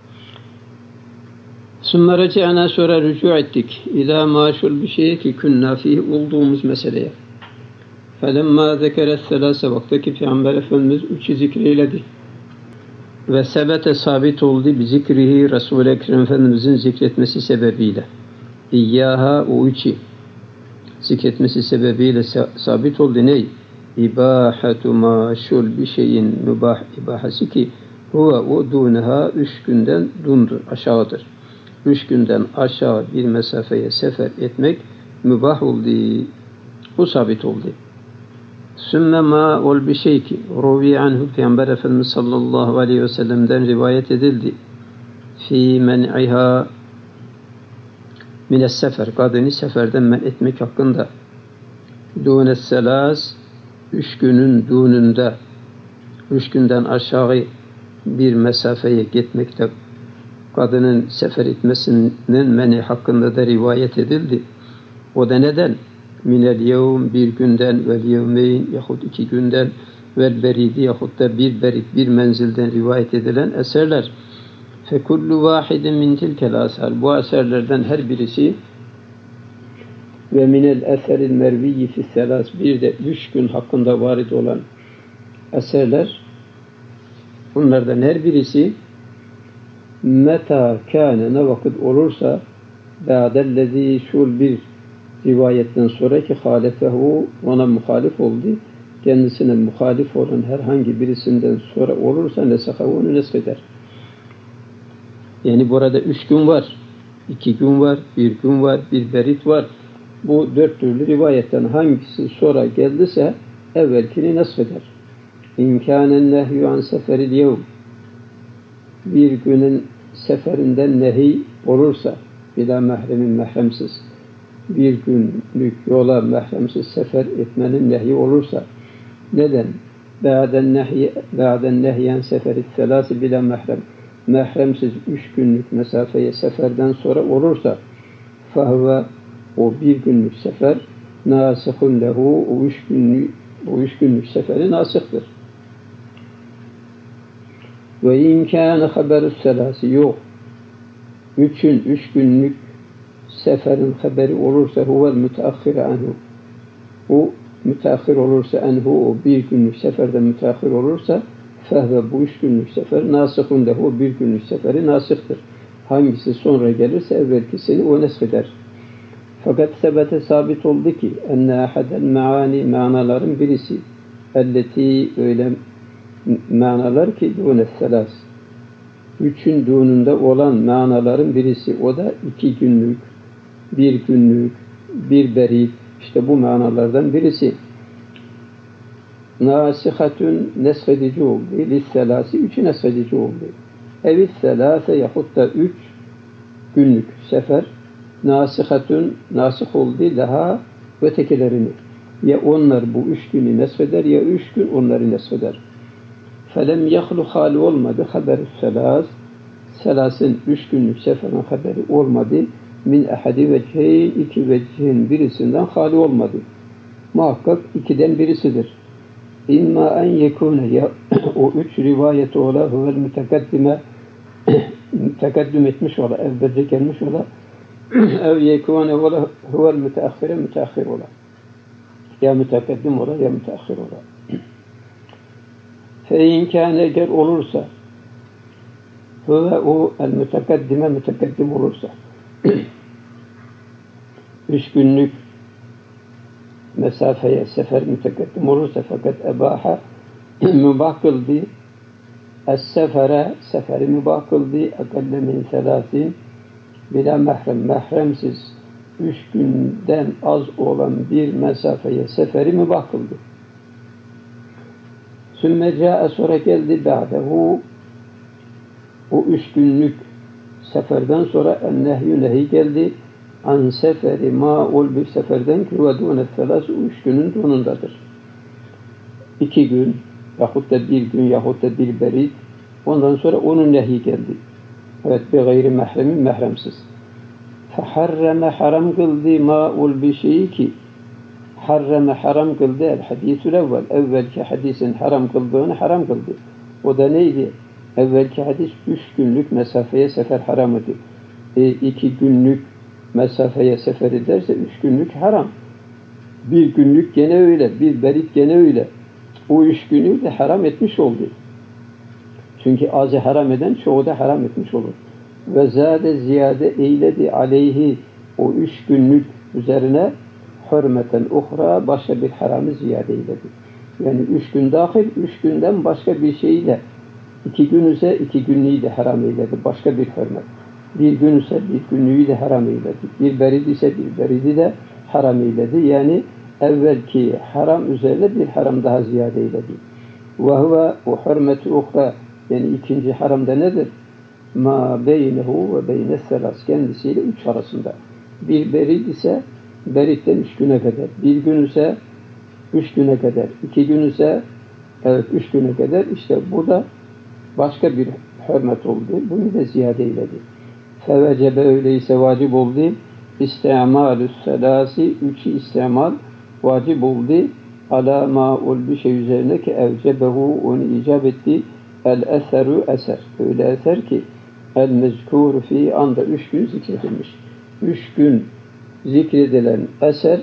Sümme reci'na sonra rücu ettik. İlâ maşul bir şeye ki künnâ fihi olduğumuz meseleye. Felemma zekere selâse vaktaki Peygamber Efendimiz 3'ü zikreyledi. Ve sebete sabit oldu bi zikrihi Resul-i Ekrem Efendimizin zikretmesi sebebiyle. İyyâhâ o 3'ü zikretmesi sebebiyle sabit oldu ney? İbâhetu maşul bir şeyin mübah ibahası ki huve o dûneha 3 günden dundur, aşağıdır. 3 günden aşağı bir mesafeye sefer etmek mübah oldu. Bu sabit oldu. Sümme ma ol bir şey ki ruvi anhu Peygamber Efendimiz sallallahu aleyhi ve sellem'den rivayet edildi. Fi men'iha mines sefer kadını seferden men etmek hakkında. Dûnes selâs 3 günün dununda, 3 günden aşağı bir mesafeye gitmekte kadının sefer etmesinin meni hakkında da rivayet edildi. O da neden? Minel yevm, bir günden, vel yevmeyn yahut 2 günden, vel beridi yahut da bir berit, bir menzilden rivayet edilen eserler. Fekullu vahidin min tilkel asar. Bu eserlerden her birisi ve minel eseril merviyyi fisselas, bir de 3 gün hakkında varid olan eserler, bunlardan her birisi meta kâne, ne vakit olursa, ba'dellezî, şul bir rivayetten sonraki halefehu, ona muhalif oldu, kendisine muhalif olan herhangi birisinden sonra olursa nesehavu, onu nesheder. Yani burada 3 gün var, 2 gün var, 1 gün var, bir berit var. Bu 4 türlü rivayetten hangisi sonra geldiyse evvelkini nesheder. İmkânen nehyü an seferil yevm, bir günün seferinden nehi olursa, bila mehremin, mehremsiz, bir günlük yola mehremsiz sefer etmenin nehi olursa, neden? Ba'den nehyen seferi selâsi bila mehrem, mehremsiz 3 günlük mesafeye seferden sonra olursa, fahve, o bir günlük sefer, nasihun lehu, o 3 günlük seferi nasihtir. Ve imkâne haberü selâsi, yok, 3 günlük seferin haberi olursa, huvel müteahhir anhu, o müteahhir olursa, anhu, o bir günlük seferden müteahhir olursa, fehve, bu 3 günlük sefer, nasihun lehu, o bir günlük seferi nasihtir. Hangisi sonra gelirse evvelkisini o nesheder. Fakat sebete sabit oldu ki enne ahadel meani, manaların birisi, elleti, öyle manalar ki dûne selas, 3'ün dununda olan manaların birisi, o da 2 günlük, 1 günlük, bir berit, işte bu manalardan birisi. Nasihatun, neshedici oldu, lisselasi, 3'ü neshedici oldu. Evis selase, yahut da 3 günlük sefer, nasihatun, nasih oldu daha ötekilerini. Ya onlar bu 3 günü nesheder, ya 3 gün onları nesheder. Felem yahlu hali olmadı, haber-i selas, selasın 3 günlük seferin haberi olmadı, min ahadi vecihin, 2 vecihin birisinden hali olmadı. Muhakkak 2'den birisidir. İmma en yekûne, ya o 3 rivayeti ola, huvel mütekaddime, tekaddüm etmiş ola, evvelce gelmiş ola, ev yekûne ola, huvel müteahhire, müteahhir ola. Ya mütekaddim ola, ya müteahhir ola. Fe-in kâne, eğer olursa, huve o el-mütekaddime, mütekaddim olursa, 3 günlük mesafeye sefer mütekaddim olursa, fakat ebaha mübah kıldı, es-sefere, seferi mübah kıldı, akalle min selâsin, bila mehrem, mehremsiz 3 günden az olan bir mesafeye seferi mübah kıldı. Sümme câe, sonra geldi ba'dehu, o 3 günlük seferden sonra en-nehyü, nehi geldi, an seferi ma ol, bir seferden ki ve dûne selâs, 3 günün donundadır. 2 gün yahut da 1 gün yahut da bir berit, ondan sonra onun nehi geldi. Evet, bir gayri mehremin, mehremsiz. Feharreme, haram kıldı, ma ol, bir şeyi ki harreme, haram kıldı, el hadisül evvel, evvelki hadisin haram kıldığını haram kıldı. O da neydi? Evvelki hadis 3 günlük mesafeye sefer haram idi. 2 günlük mesafeye sefer ederse 3 günlük haram. 1 günlük gene öyle, bir berit gene öyle. O 3 günü de haram etmiş oldu. Çünkü azı haram eden çoğu da haram etmiş olur. Ve zade, ziyade eyledi aleyhi, o 3 günlük üzerine hürmeten uhra, başka bir haramı ziyade eyledi. Yani 3 gün dahil, 3 günden başka bir şeyle, 2 gün ise 2 günlüğü de haram eyledi, başka bir hürmet. 1 gün ise 1 günlüğü de haram eyledi. Bir berid ise bir beridi de haram eyledi. Yani evvelki haram üzerine bir haram daha ziyade eyledi. Ve huve, o hürmet-i uhra, yani ikinci haramda nedir? Ma beynehu ve beyne selas, kendisiyle 3 arasında. Bir berid ise beritten 3 güne kadar. 1 gün ise 3 güne kadar. 2 gün ise evet 3 güne kadar. İşte bu da başka bir hürmet oldu. Bunu da ziyade eyledi. Fevecebe öyleyse vacip oldu. İstimalü selasi 3'ü istimal vacip oldu. Ala ma'ul bir şey üzerine ki evcebehu onu icap etti. El eseru eser. Öyle eser ki el mezkuru fi anda 3 gün zikredilmiş. 3 gün zikredilen eser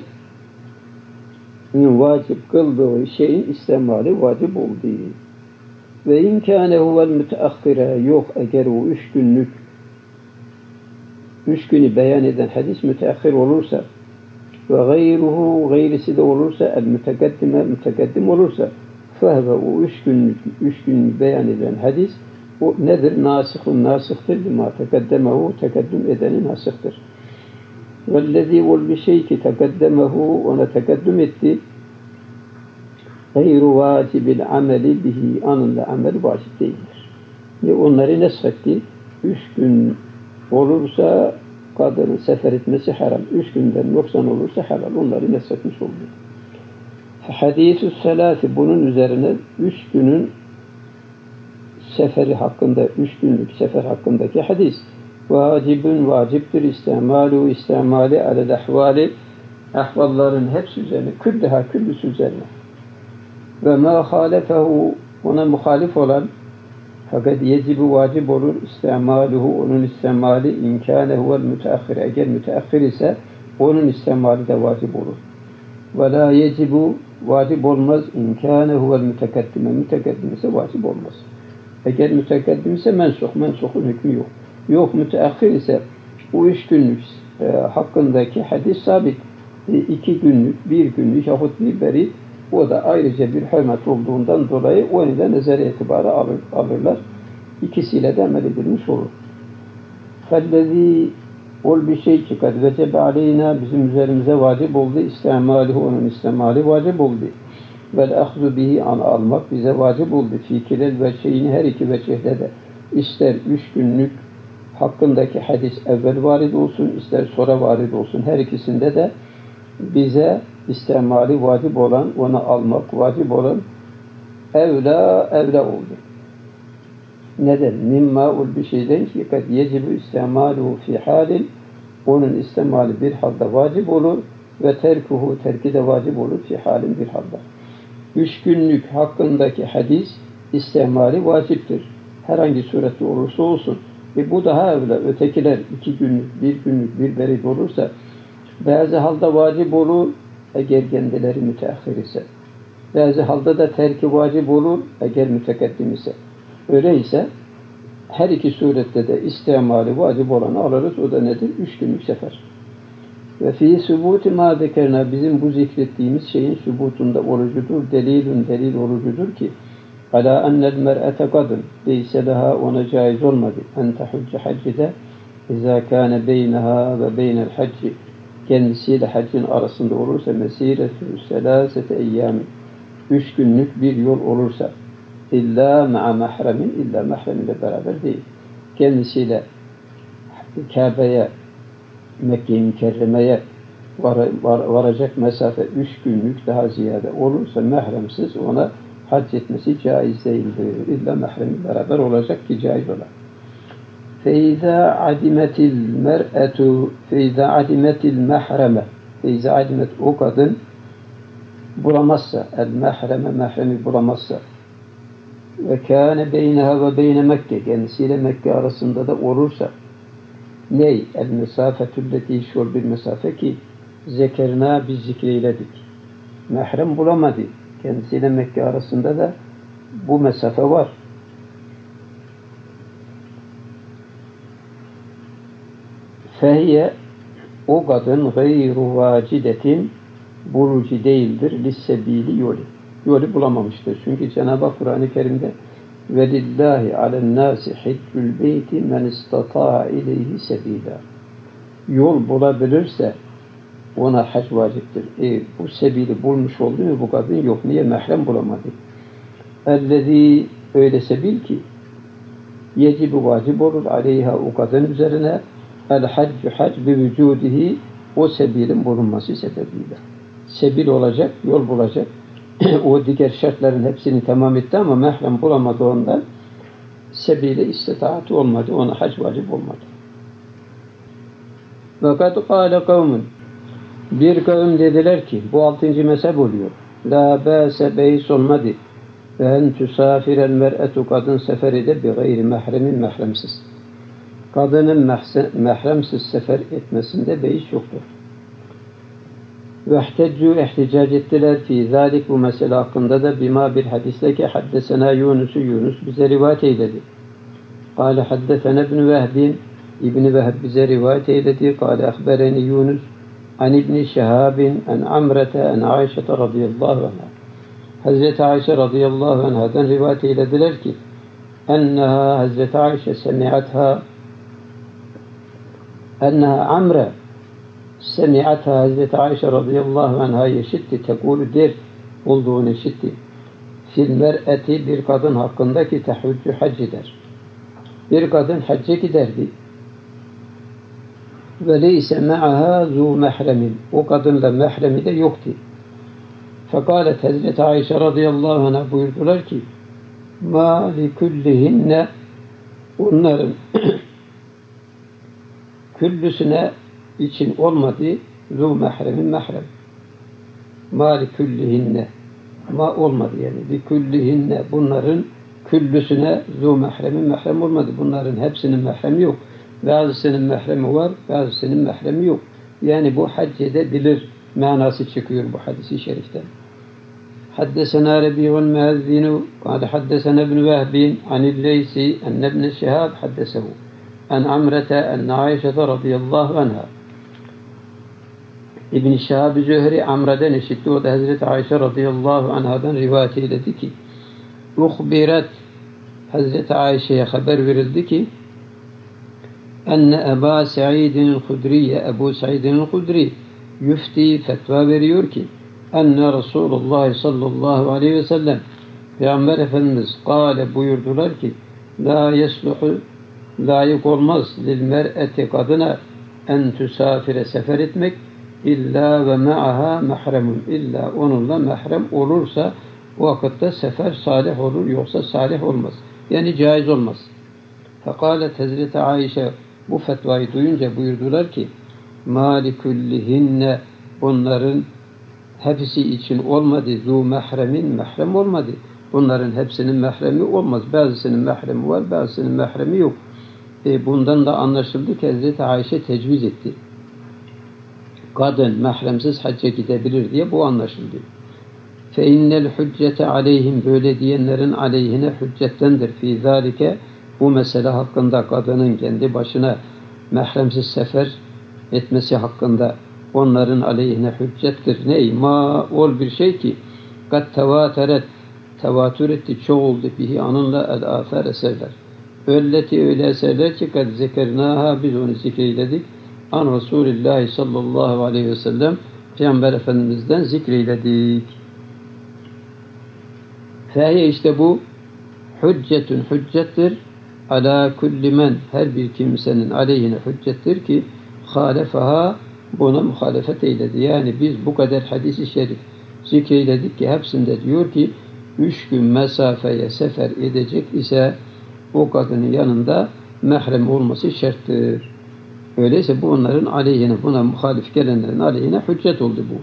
vacip kıldığı şeyin istemali vacip olduğu. Ve imkâne huvel müteakhire yok eğer o 3 günü beyan eden hadis müteakhir olursa ve gayruhu gayrisi de olursa el mütekaddim olursa fehve o 3 gün beyan eden hadis o nedir? Nasıhtır lima tekaddemehu tekeddüm edeni nasıhtır. Vellezî ol bir şey ki tekaddemehu ona tekeddüm etti gayru vacibil ameli bihi anında amel vacip değildir. Onları neshetti. 3 gün olursa kadının sefer etmesi haram. 3 günden noksan olursa helal. Onları neshetmiş oldu. Hadis-ü selâsi bunun üzerine 3 günün seferi hakkında, 3 günlük sefer hakkındaki hadis. Vacibün vaciptir istimali alel ahvali ahvalların hepsi üzerine, küllüsü üzerine. Ve ma halefehu ona muhalif olan fakat yecibu vacip olur istimaluhu onun istimali imkâne huvel müteakhir eğer müteakhir ise onun istimali de vacip olur. Ve la yecibu vacip olmaz imkâne huvel mütekaddim ise vacip olmaz. Eğer mütekaddim ise mensuhun hükmü yok. Yok müteakhir ise bu 3 günlük hakkındaki hadis sabit. 2 günlük, 1 günlük yahut bir beri o da ayrıca bir hürmet olduğundan dolayı onu da nazar itibarı alırlar. İkisiyle de amel edilmiş olur. Fellezî ol bir şey ki kad vecebe aleyna bizim üzerimize vacip oldu. İstimalihu onun istimali vacip oldu. Vel ahzu bihi an almak bize vacip oldu. Fikirel ve şeyini her iki veçhede de ister 3 günlük hakkındaki hadis evvel varid olsun, ister sonra varid olsun. Her ikisinde de bize istimali vacip olan, onu almak vacip olan evla oldu. Neden? Mimma ul bir şeyden ki kad yecibu istimaluhu fi halin onun istimali bir halde vacip olur ve terki de vacip olur fi halin bir halde. 3 günlük hakkındaki hadis istimali vaciptir. Herhangi surette olursa olsun. Bu daha evla. Ötekiler 2 günlük, 1 günlük, bir berid olursa bazı halde vacip olur eğer kendileri müteahhir ise. Bazı halde de terki vacip olur eğer mütekaddim ise. Öyleyse her iki surette de istimali vacip olanı alırız. O da nedir? 3 günlük sefer. Ve fî sübûti mâ zekerna bizim bu zikrettiğimiz şeyin sübutunda olucudur. Delil olucudur ki alâ ennel mer'ete kadın deyse daha ona caiz olmadı. En tehücce haccide izâ kâne beyneha ve beynel hacci kendisiyle haccın arasında olursa mesiretü selâsete eyyâmin 3 günlük bir yol olursa illa ma'a mahremin illa mahrem ile beraber değil. Kendisiyle Kabe'ye Mekke-i Mükerreme'ye varacak mesafe 3 günlük daha ziyade olursa mahremsiz ona hac etmesi caiz değildir. İlla mahrem beraber olacak ki caiz olan. فَاِذَا عَدِمَتِ الْمَرْأَةُ فَاِذَا عَدِمَتِ الْمَحْرَمَ فَاِذَا عَدِمَتْ o kadın bulamazsa mahremi bulamazsa ve kâne beyneha ve beyne Mekke kendisiyle Mekke arasında da olursa ney? El mesafetülleti şol bir mesafe ki zekerna biz zikreyledik. Mahrem bulamadı. Kendisiyle Mekke arasında da bu mesafe var. Fehiye o kadın gayru vacidetin bulucu değildir. Lissebili yolu bulamamıştır. Çünkü Cenab-ı Hak Kur'an-ı Kerim'de velillahi alennâsi hiccül beyti men istata'a ileyhi sebîlâ yol bulabilirse ona hac vaciptir. Bu sebili bulmuş oldu mu bu kadın yok. Niye? Mahrem bulamadı. Ellezî öyle sebil ki yecibu vacip olur aleyha o kadın üzerine el haccü hac bi vücudihi o sebilin bulunması sebebiyle. Sebil olacak, yol bulacak. o diğer şartların hepsini tamam etti ama mahrem bulamadı ondan. Sebile istitaatı olmadı. Ona hac vacip olmadı. Fakat kâle kavmun. Bir kavim dediler ki, bu 6. mezhep oluyor. La bâse beis olmadı. Ve en tüsafirel mer'etu, kadın sefer eder bi gayri mehremin, mehremsiz. Kadının mehremsiz sefer etmesinde beis yoktur. Ve ihticac ettiler fi zalik, bu mesele hakkında da bima bir hadisle ki haddesena Yunus bize rivayet eyledi. Kâle haddesena ibn Vehbin, İbn-i Vehb bize rivayet eyledi. Kâle ehbereni Yunus an İbn Şehabin an Amrete an Ayşe radıyallahu anha. Hazreti Ayşe radıyallahu anhadan rivayet eylediler ki enneha, Hazreti Ayşe semi'atha, enneha Amre semi'atha, Hazreti Ayşe radıyallahu anha işitti, tekulu der olduğunu işitti. Fil mer'eti, bir kadın hakkındaki tehüccü hac eder. Bir kadın hacca giderdi. Ve leyse ma'aha zu mehremin, o kadınla mehremi de yoktu. Fekalet, Hazreti Ayşe radıyallahu anh'a buyurdular ki ma li kullihinne, onların küllüsüne için olmadı zu mehremin, mehrem. Ma li kullihinne, ma olmadı yani. Li kullihinne, bunların küllüsüne zu mehremin, mehrem olmadı. Bunların hepsinin mehremi yok. Bazısının mehremi var, bazısının mehremi yok. Yani bu hac edebilir manası çıkıyor bu hadisi şeriften. Haddesena Rebi'un Meazzinu kâle haddesena ibn Vehbin anilleysi enne ibn Şehab haddesehu en Amrete enne Ayşe radıyallahu anha. İbn Şehab-ı Zühri Amr'den işitti. O da Hazreti Ayşe radıyallahu anhadan rivayet eyledi ki uhbiret, Hazreti Ayşe'ye haber verildi ki enne Ebu Sa'id'in Hudriye, Ebu Sa'id'in Hudri yüfti, fetva veriyor ki enne Resulullah sallallahu aleyhi ve sellem, Peygamber Efendimiz kâle, buyurdular ki la yesluhu, layık olmaz lil mer'eti, kadına en tüsafire, sefer etmek illa ve ma'aha mehremun, illa onunla mehrem olursa o vakitte sefer salih olur, yoksa salih olmaz. Yani caiz olmaz. Fekalet, Hazreti Ayşe bu fetvayı duyunca buyurdular ki malikullihinne, onların hepsi için olmadı, zu mehremin, mehrem olmadı. Bunların hepsinin mehremi olmaz. Bazısının mehremi var, bazısının mehremi yok. Bundan da anlaşıldı ki Hazreti Ayşe tecviz etti. Kadın mehremsiz hacca gidebilir diye bu anlaşıldı. Fe innel hüccete aleyhim, böyle diyenlerin aleyhine hüccettendir. Fi zalike, bu mesele hakkında, kadının kendi başına mehremsiz sefer etmesi hakkında onların aleyhine hüccettir. Ney? Ma, ol bir şey ki kat tevateret, tevatür etti, çoğuldu bihi, anınla el-afer, eserler. Ölleti, öyle eserler ki kad zekernaha, biz onu zikreyledik. An Resulillahi sallallahu aleyhi ve sellem, Peygamber Efendimiz'den zikreyledik. Fehiye, işte bu hüccetün, hüccettir. Ala kulli men, her bir kimsenin aleyhine hüccettir ki halefeha, buna muhalefet eyledi. Yani biz bu kadar hadis-i şerif zikreyledik ki hepsinde diyor ki 3 gün mesafeye sefer edecek ise o kadının yanında mehrem olması şarttır. Öyleyse bu onların aleyhine, buna muhalif gelenlerin aleyhine hüccet oldu bu.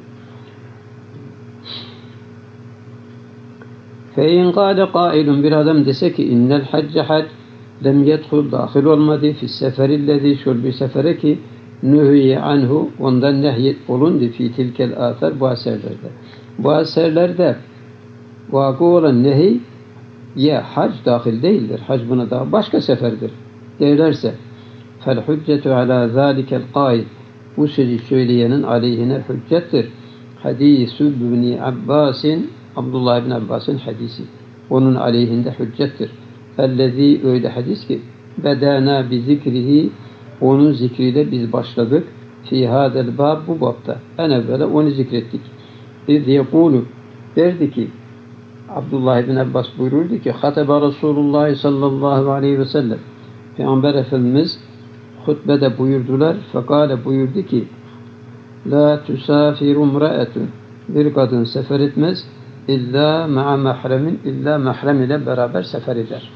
Fein kâle kâilun, bir adam dese ki innel hacce hac lem yedhul, dahil olmadı fi seferillezî, şöyle bir sefere ki nühiye anhu, ondan nehyet olundu fi tilkel âthar, bu eserlerde. Bu eserlerde vakı olan nehi ya hac dahil değildir. Hac buna daha başka seferdir derlerse fel hüccetu ala zâlikel kâil, bu sözü söyleyenin aleyhine hüccettir. Hadîsü ibn Abbas'in, Abdullah ibn Abbas'ın hadisi, onun aleyhinde hüccettir. Ellezî, öyle hadis ki bedâna bi zikrihi, onun zikriyle biz başladık. Fî hâdel bâb, bu babda. En evvela onu zikrettik. İz yekûlu, derdi ki Abdullah ibn Abbas buyururdu ki hatebe Resulullah sallallahu aleyhi ve sellem, Peygamber Efendimiz hutbede buyurdular. Fekale, buyurdu ki la tüsafiru mraetun, bir kadın sefer etmez illa ma'a mahremin, illa mahrem ile beraber sefer eder.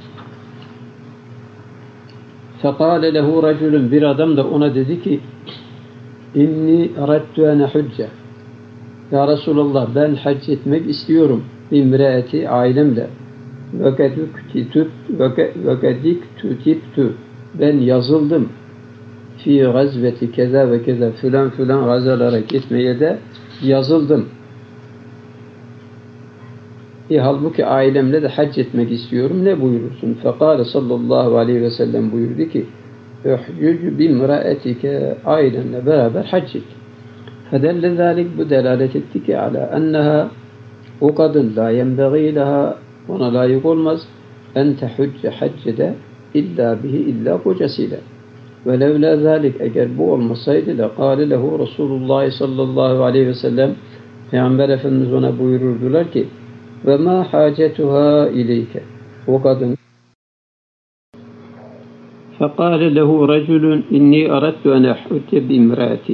Fekale lehu raculun, bir adam da ona dedi ki inni erettu ene hücce. Ya Resulallah, ben hac etmek istiyorum. İmreeti, ailemle. Vekedik tutiptu. Ben yazıldım. Fi gazveti keza ve keza, filan filan gazalara gitmeye de yazıldım. Halbuki ailemle de hac etmek istiyorum. Ne buyurursun? Fekale sallallahu aleyhi ve sellem buyurdu ki Ühcüc bimraetike, ailenle beraber hac et. Fedelle zâlik, bu delalet etti ki ala enneha, o kadın la yenbeğî leha, ona layık olmaz en tehücce, haccede illa bihi, illa kocasıyla. Ve levlâ zâlik, eğer bu olmasaydı lekâle lehu Resulullah sallallahu aleyhi ve sellem, Peygamber Efendimiz ona buyururdular ki ve ma hacetuha ileyke, o kadın fekâle lehu raculun inni erettu en ehütte bimraati.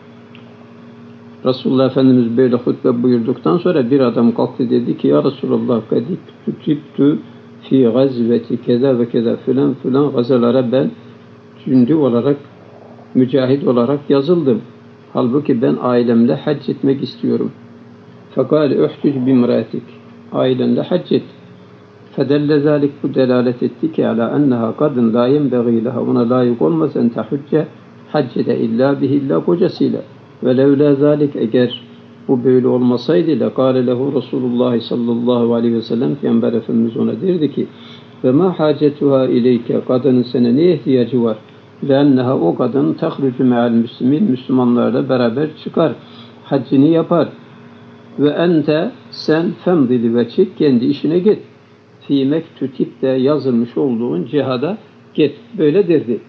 Resulullah Efendimiz böyle hutbe buyurduktan sonra bir adam kalktı, dedi ki ya Resulullah, kadik tutiptu fi gazveti keza ve keza, filan filan gazalara ben cündü olarak, mücahit olarak yazıldım. Halbuki ben ailemle hac etmek istiyorum. Fekâle ühtüc bimratik, ailenle hac et. Fedelle zâlik, bu delalet etti ki ala enneha, kadın la yenbeğî leha, ona layık olmaz en tehücce, haccede illa bihi, illa kocasıyla. Ve levlâ zâlik, eğer bu böyle olmasaydı lekâle lehu Resulullah sallallahu aleyhi ve sellem, Peygamber Efendimiz ona derdi ki ve mâ hacetuha ileyke, kadının sana ne ihtiyacı var? Lenneha, o kadın tehrucu me'al müslimin, Müslümanlarla beraber çıkar, haccını yapar. Ve ente, sen femdili ve çık, kendi işine git. Fî mektutip de yazılmış olduğun cihada git. Böyle derdi.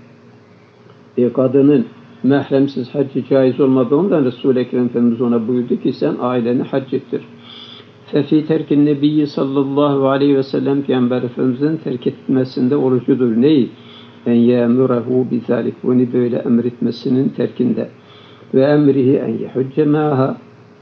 Kadının mehremsiz haccı caiz olmadığından Resul-i Ekrem Efendimiz ona buyurdu ki sen aileni hac ettir. Fefî terkin nebiyyi sallallahu aleyhi ve sellem, Peygamber Efendimiz'in terk etmesinde orucudur. Neyi? En ye'murehu bizalik, bunu böyle emretmesinin terkinde. Ve emrihi en yehucce ma'ha,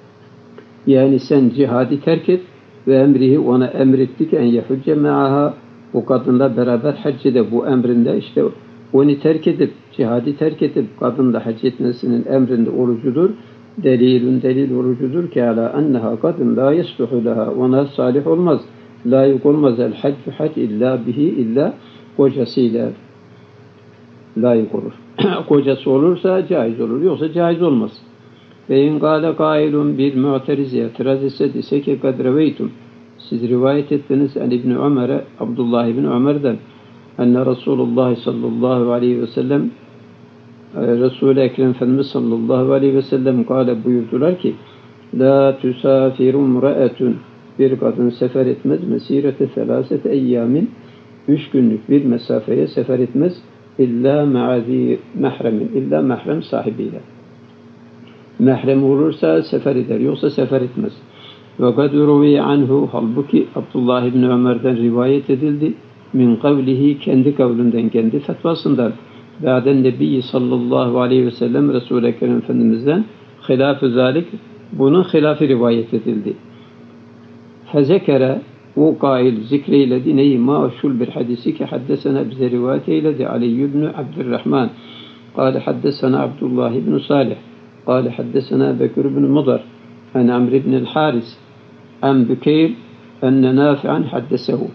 yani sen cihadi terk et, ve emrihi, ona emrettik en yehucce ma'ha, o kadınla beraber hac ede. Bu emrinde işte onu terk edip, cihadi terk edip kadınla hac etmesinin emrinde orucudur. Delil orucudur ki ala enneha, kadın la yesluhu leha, ona salih olmaz, layık olmaz el haccu, hac illa bihi, illa kocasıyla layık olur. Kocası olursa caiz olur, yoksa caiz olmaz. Ve in gâle gâilun, bir mu'terize itiraz etse, dese ki kad reveytum, siz rivayet ettiniz en İbni Ömer'e, Abdullah İbni Ömer'den enne Resulullah sallallahu aleyhi ve sellem, Resul-i Ekrem Efendimiz sallallahu aleyhi ve sellem kâle, buyurdular ki la tüsafiru mra'etun, bir kadın sefer etmez, mesirete selâsete eyyamin, 3 günlük bir mesafeye sefer etmez, illa ma'azi mehremin, illa mahrem sahibiyle. Mehrem olursa sefer eder, yoksa sefer etmez. Ve kad ruviye anhu, halbuki Abdullah İbni Ömer'den rivayet edildi, min kavlihi, kendi kavlinden, kendi fetvasından, ba'den nebiyyi sallallahu aleyhi ve sellem, Resul-i Ekrem Efendimiz'den hilaf-ı zalik, bunun hilafı rivayet edildi. Fezekere, o kail zikreyledi neyi, maşul bir hadisi ki haddesena, bize rivayet eyledi Ali ibn Abdurrahman kâle haddesena Abdullah ibn Salih kâle haddesena Bekir ibn Mudar en Amr ibn el-Haris en Bükeyr enne Nafi'an haddesehu.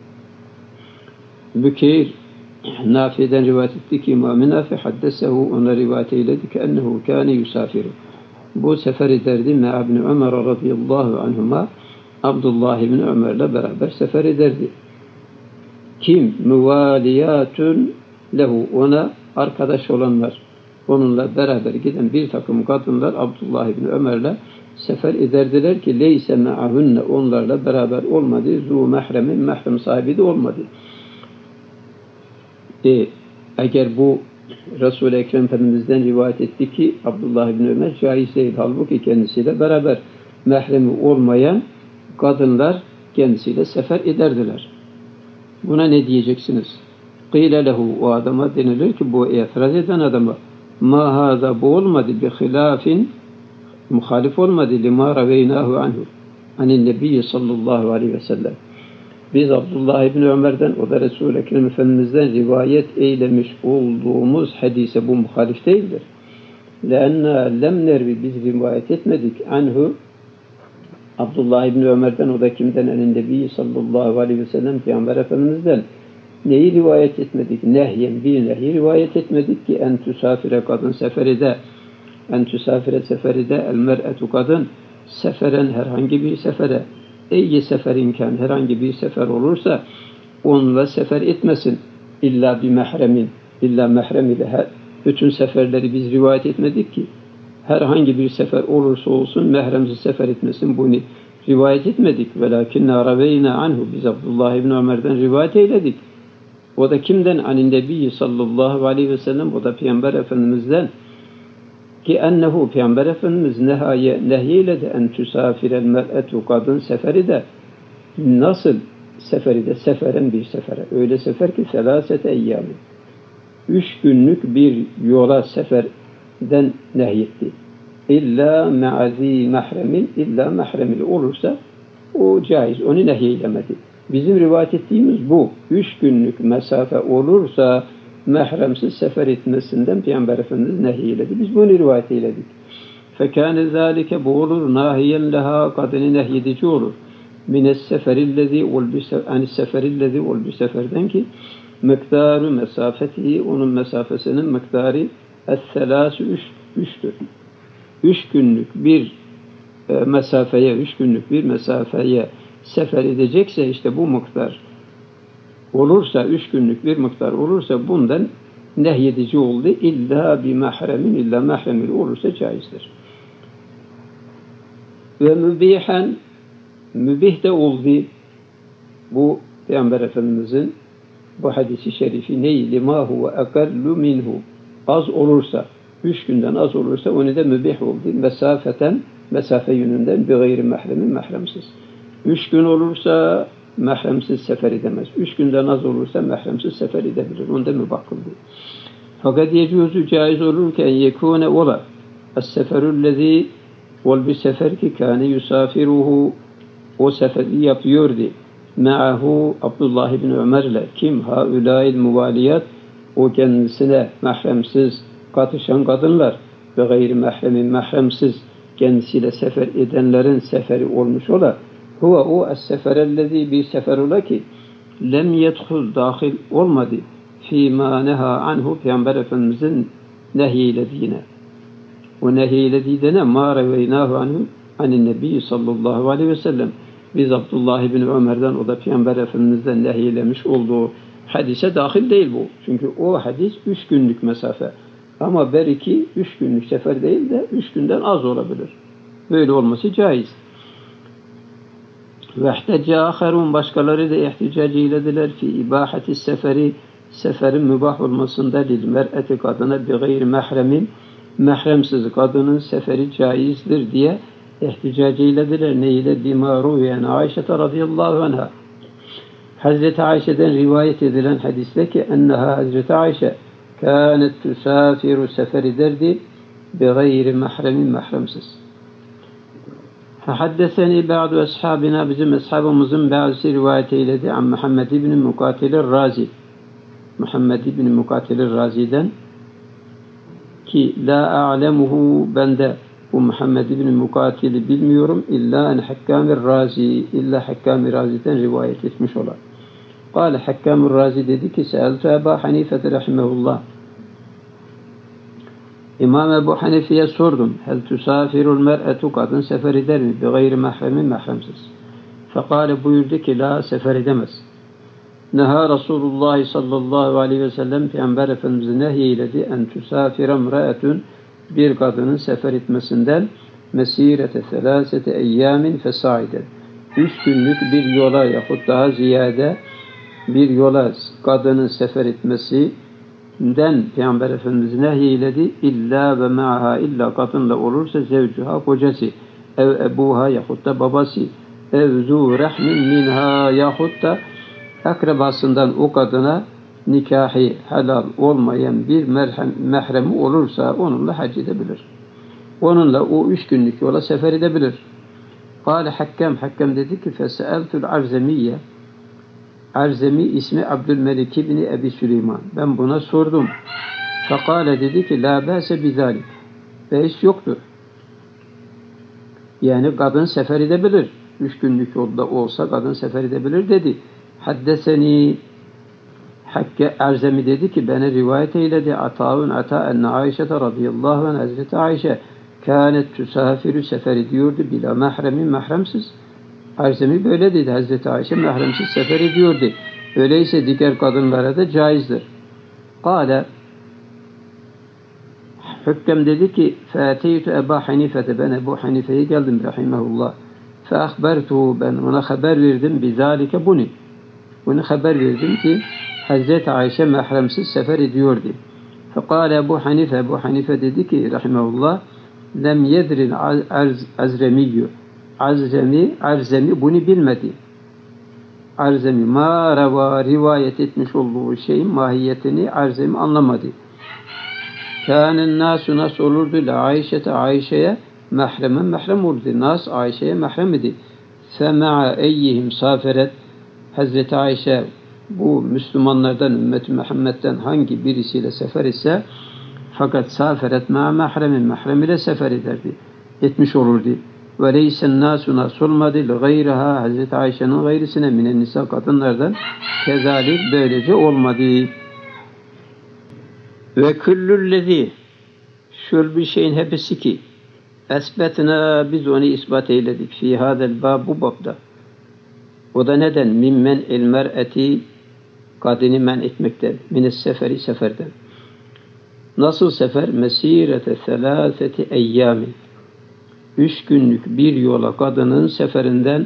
Bükeyr Nafi'den rivayet etti ki İmam-ı Nafi haddesehu, ona rivayet eyledi ki ennehu kâne yusafiru, bu sefer ederdi me'a ibn Ömer radıyallahu anhuma, Abdullah İbni Ömer'le beraber sefer ederdi. Kim? Müvaliyatun lehu, ona arkadaş olanlar, onunla beraber giden bir takım kadınlar Abdullah İbni Ömer'le sefer ederdiler ki leyse me'ahunne, onlarla beraber olmadı, zu mehremin, mehrem sahibi de olmadı. Eğer bu Resul-i Ekrem Efendimiz'den rivayet etti ki Abdullah İbni Ömer caiz değil, halbuki kendisiyle beraber mehremi olmayan kadınlar kendisiyle sefer ederdiler. Buna ne diyeceksiniz? Qîle lehu, o adama denilir ki, bu itiraz eden adama, ma hâzâ, bu olmadı, bi hilâfin, muhalif olmadı, lima raveynahu anhu, anin Nebi sallallahu aleyhi ve sellem. Biz Abdullah İbni Ömer'den, o da Resul-i Ekrem Efendimiz'den rivayet eylemiş olduğumuz hadise bu muhalif değildir. لَاَنَّا lem nervi, biz rivayet etmedik anhu, Abdullah İbni Ömer'den, o da kimden? Anin Nebi sallallahu aleyhi ve sellem, Peygamber Efendimiz'den. Neyi rivayet etmedik? Nehyen, bir nehi rivayet etmedik ki en tüsafire, kadın seferide, en tüsafire seferide, el mer'etu, kadın seferen, herhangi bir sefere, eyyi sefer imkan, herhangi bir sefer olursa onunla sefer etmesin. İlla bir mehremin, illa mehrem ile. Bütün seferleri biz rivayet etmedik ki herhangi bir sefer olursa olsun mehremsiz sefer etmesin. Bunu rivayet etmedik. Velakinna raveyna anhu, biz Abdullah İbni Ömer'den rivayet eyledik. O da kimden? Anin Nebi sallallahu aleyhi ve sellem, o da Peygamber Efendimiz'den ki ennehu, Peygamber Efendimiz nehyeledi en tüsafirel mer'etu, kadın seferi de, nasıl seferi de, seferen bir sefere, öyle sefer ki selasete eyyâmi, 3 günlük bir yola seferden nehyetti. İlla me'azî mehremin, illa mehremili olursa o caiz, onu nehyeylemedi. Bizim rivayet ettiğimiz bu. 3 günlük mesafe olursa mehremsiz sefer etmesinden Peygamber Efendimiz nehyeledi. Biz bunu rivayet eyledik. Fekâne zâlike, bu olur, nahiyen leha, kadını nehyedici olur. Mines seferillezî ol bi seferden ki miktarı mesafeti, onun mesafesinin miktarı es-selâsü, 3'tür. 3 günlük bir mesafeye sefer edecekse işte bu miktar olursa, 3 günlük bir miktar olursa bundan nehyedici oldu. İlla bir mahremin, illa mahremil olursa caizdir. Ve mübihen, mübih de oldu. Bu Peygamber Efendimizin bu hadisi şerifi ney? Lima huve akallu minhu. Az olursa, 3 günden az olursa onu da mübih oldu. Mesafe yönünden bir gayri mahremin, mahremsiz. 3 gün olursa mahremsiz sefer edemez. 3 günden az olursa mahremsiz sefer edebilir. Onda mübah kıldı. Fakat yecuzu, caiz olur ki en yekûne ola es-seferüllezî, ol bir sefer ki kâne yusafiruhu, o seferi yapıyordu. Me'ahu Abdullah ibn Ömer'le, kim? Haulâil muvaliyat, o kendisine mahremsiz katışan kadınlar ve gayri mahremin, mahremsiz kendisiyle sefer edenlerin seferi olmuş ola. Huve o es-seferellezî, bir sefer ola ki lem yedhul, dahil olmadı fîmâ neha anhu, Peygamber Efendimizin nehyilediğine. O nehyilediği de ne? Mâ reveynâhu anhu anin Nebi sallallahu aleyhi ve sellem. Biz Abdullah ibn Ömer'den, o da Peygamber Efendimiz'den nehyilemiş olduğu hadise dahil değil bu. Çünkü o hadis 3 günlük mesafe. Ama belki 3 günlük sefer değil de 3 günden az olabilir. Böyle olması caiz. Vehtecce âherûn, başkaları da ihticac eylediler fi ibâheti seferi, seferin mübah olmasında lil mer'eti, kadına bi gayri mehremin, mehremsiz kadının seferi caizdir diye ihticac eylediler. Neyle? Bima ruviyen Ayşe radıyallahu anha. Hazreti Ayşe'den rivayet edilen hadiste ki enneha, Hazreti Ayşe kânet tüsafiru, sefer ederdi bi gayri mehremin, mehremsiz. Haddeseni ba'du ashabina, bizim ashabımızın bazısı rivayet eyledi an Muhammed ibn Mukatilir Razi. Muhammed ibn Mukatilir Razi'den ki la a'lemuhu, ben de bu Muhammed ibn Mukatil'i bilmiyorum, illa en Hakkamir Razi, illa Hakkamir Razi'den rivayet etmiş olan. Kâle Hakkamir Razi dedi ki seeltu Ebu Hanife rahimehullah, İmam Ebu Hanife'ye sordum. Hel tüsafirul mer'etu, kadın sefer eder mi? Bi gayri mahremin, mahremsiz. Fekale, buyurdu ki la, sefer edemez. Neha Resulullah sallallahu aleyhi ve sellem, Peygamber Efendimiz nehyeledi en tüsafire mra'etun, bir kadının sefer etmesinden mesirete selasete eyyamin fesaide, 3 günlük bir yola yahut daha ziyade bir yola kadının sefer etmesinden Peygamber Efendimiz nehyeledi. İlla ve ma'ha, illa kadınla olursa zevcuha, kocası, ev ebuha yahut da babası, ev zu rahmin minha yahut da akrabasından o kadına nikahı helal olmayan bir mehremi olursa onunla hac edebilir. Onunla o 3 günlük yola sefer edebilir. Kâle Hakkem dedi ki feseeltul Arzemiye, Arzemi ismi Abdülmelik ibni Ebi Süleyman. Ben buna sordum. Fekâle dedi ki la bâse bizâlik. Beis yoktur. Yani kadın sefer edebilir. 3 günlük yolda olsa kadın sefer edebilir dedi. Haddeseni Hakke Erzemi dedi ki bana rivayet eyledi. Ata enne Ayşe radıyallahu anh Hazreti Ayşe kânet tüsafirü sefer ediyordu bila mahremin mahremsiz. Erzemi böyle dedi. Hazreti Ayşe mahremsiz sefer ediyordu. Öyleyse diğer kadınlara da caizdir. Kâle Hükkem dedi ki فَاَتَيْتُ Ebu Hanife'de ben Ebu Hanife'ye geldim rahimahullah. فَاَخْبَرْتُهُ ben ona haber verdim bizalike bunu. Bunu haber verdim ki Hazreti Ayşe mahremsiz sefer ediyordu. فَقَالَ Ebu Hanife dedi ki rahimahullah lem yedrin azremiyyü Arzemi bunu bilmedi. Arzemi rivayet etmiş olduğu şeyin mahiyetini Arzemi anlamadı. Kânen nâsu nasıl olurdu la Ayşe'ye mahrem olurdu. Nas Ayşe'ye mahrem idi. Fema'a eyyihim saferet Hazreti Ayşe bu Müslümanlardan ümmeti Muhammed'den hangi birisiyle sefer ise fakat saferet ma mahrem ile sefer ederdi. Etmiş olurdu. Ve leysen nâsu nasıl olmadı li gayriha Hazreti Ayşe'nin gayrisine minen nisa kadınlardan kezalik böylece olmadı. Ve küllüllezî şöyle bir şeyin hepsi ki esbetna biz onu ispat eyledik fî hâzel bâb bu babda. O da neden? Mimmen el mer'eti kadını men etmekten. Mines seferi seferden. Nasıl sefer? Mesirete selâseti eyyâmin. 3 günlük bir yola kadının seferinden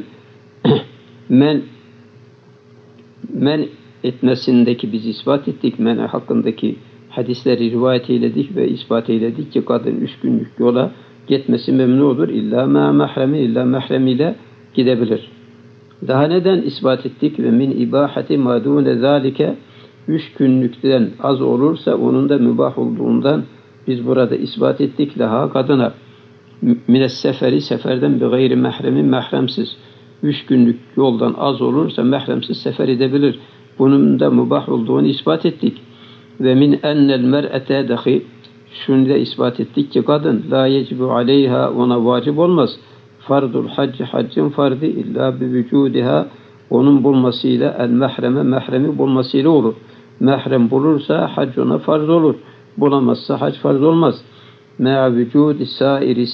men etmesindeki biz ispat ettik. Men hakkındaki hadisleri rivayet eyledik ve ispat eyledik ki kadın 3 günlük yola gitmesi memnun olur. İlla mahrem ile gidebilir. Daha neden ispat ettik? Ve min ibahati ma dune zalike 3 günlükten az olursa onun da mübah olduğundan biz burada ispat ettik laha kadına. Mines seferi seferden bir gayri mahremsiz 3 günlük yoldan az olursa mahremsiz sefer edebilir. Bunun da mübah olduğunu ispat ettik. Ve min ennel mer'ete dahi şunu da ispat ettik ki kadın la yecibu aleyha ona vacip olmaz. Fardul haccın fardı illa bi vücudiha onun bulmasıyla el mahremi bulmasıyla olur. Mahrem bulursa hac ona farz olur. Bulamazsa hac farz olmaz. Me'a vücudi sairi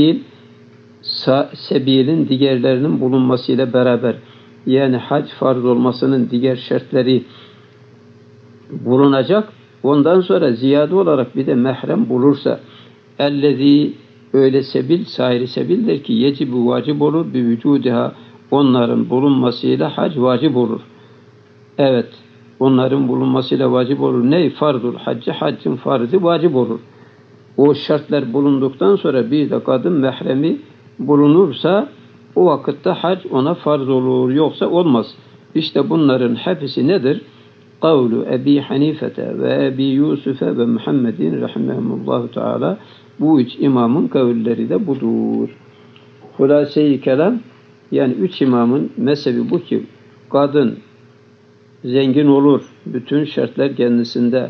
sebilin diğerlerinin bulunmasıyla beraber yani hac farz olmasının diğer şartları bulunacak. Ondan sonra ziyade olarak bir de mahrem bulursa ellezî öyle sairi sebildir ki yecibu vacip olur bi vücudiha onların bulunmasıyla hac vacip olur. Evet, onların bulunmasıyla vacip olur. Ne? Fardul haccın farzı vacip olur. O şartlar bulunduktan sonra bir de kadın mahremi bulunursa o vakitte hac ona farz olur. Yoksa olmaz. İşte bunların hepsi nedir? Kavlu Ebi Hanifete ve Ebi Yusuf'e ve Muhammedin rahimehumullahu teala bu 3 imamın kavulleri de budur. Hulase-i kelam yani 3 imamın mezhebi bu ki kadın zengin olur, bütün şartlar kendisinde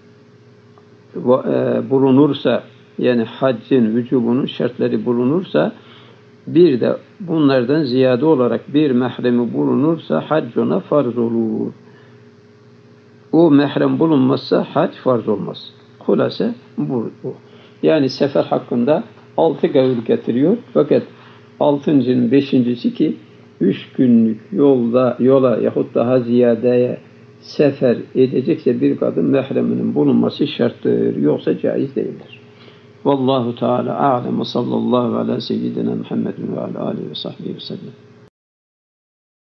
bulunursa yani haccın vücubunun şartları bulunursa bir de bunlardan ziyade olarak bir mahremi bulunursa hac ona farz olur. O mahrem bulunmazsa hac farz olmaz. Hulase bu. Yani sefer hakkında 6 kavul getiriyor. Fakat 6.'nin 5.'si ki 3 günlük yola yahut daha ziyadeye sefer edecekse bir kadın mahreminin bulunması şarttır. Yoksa caiz değildir. Vallahu Teala a'lem ve sallallahu ala seyyidina Muhammedin ve ala alihi ve sahbihi ve sellem.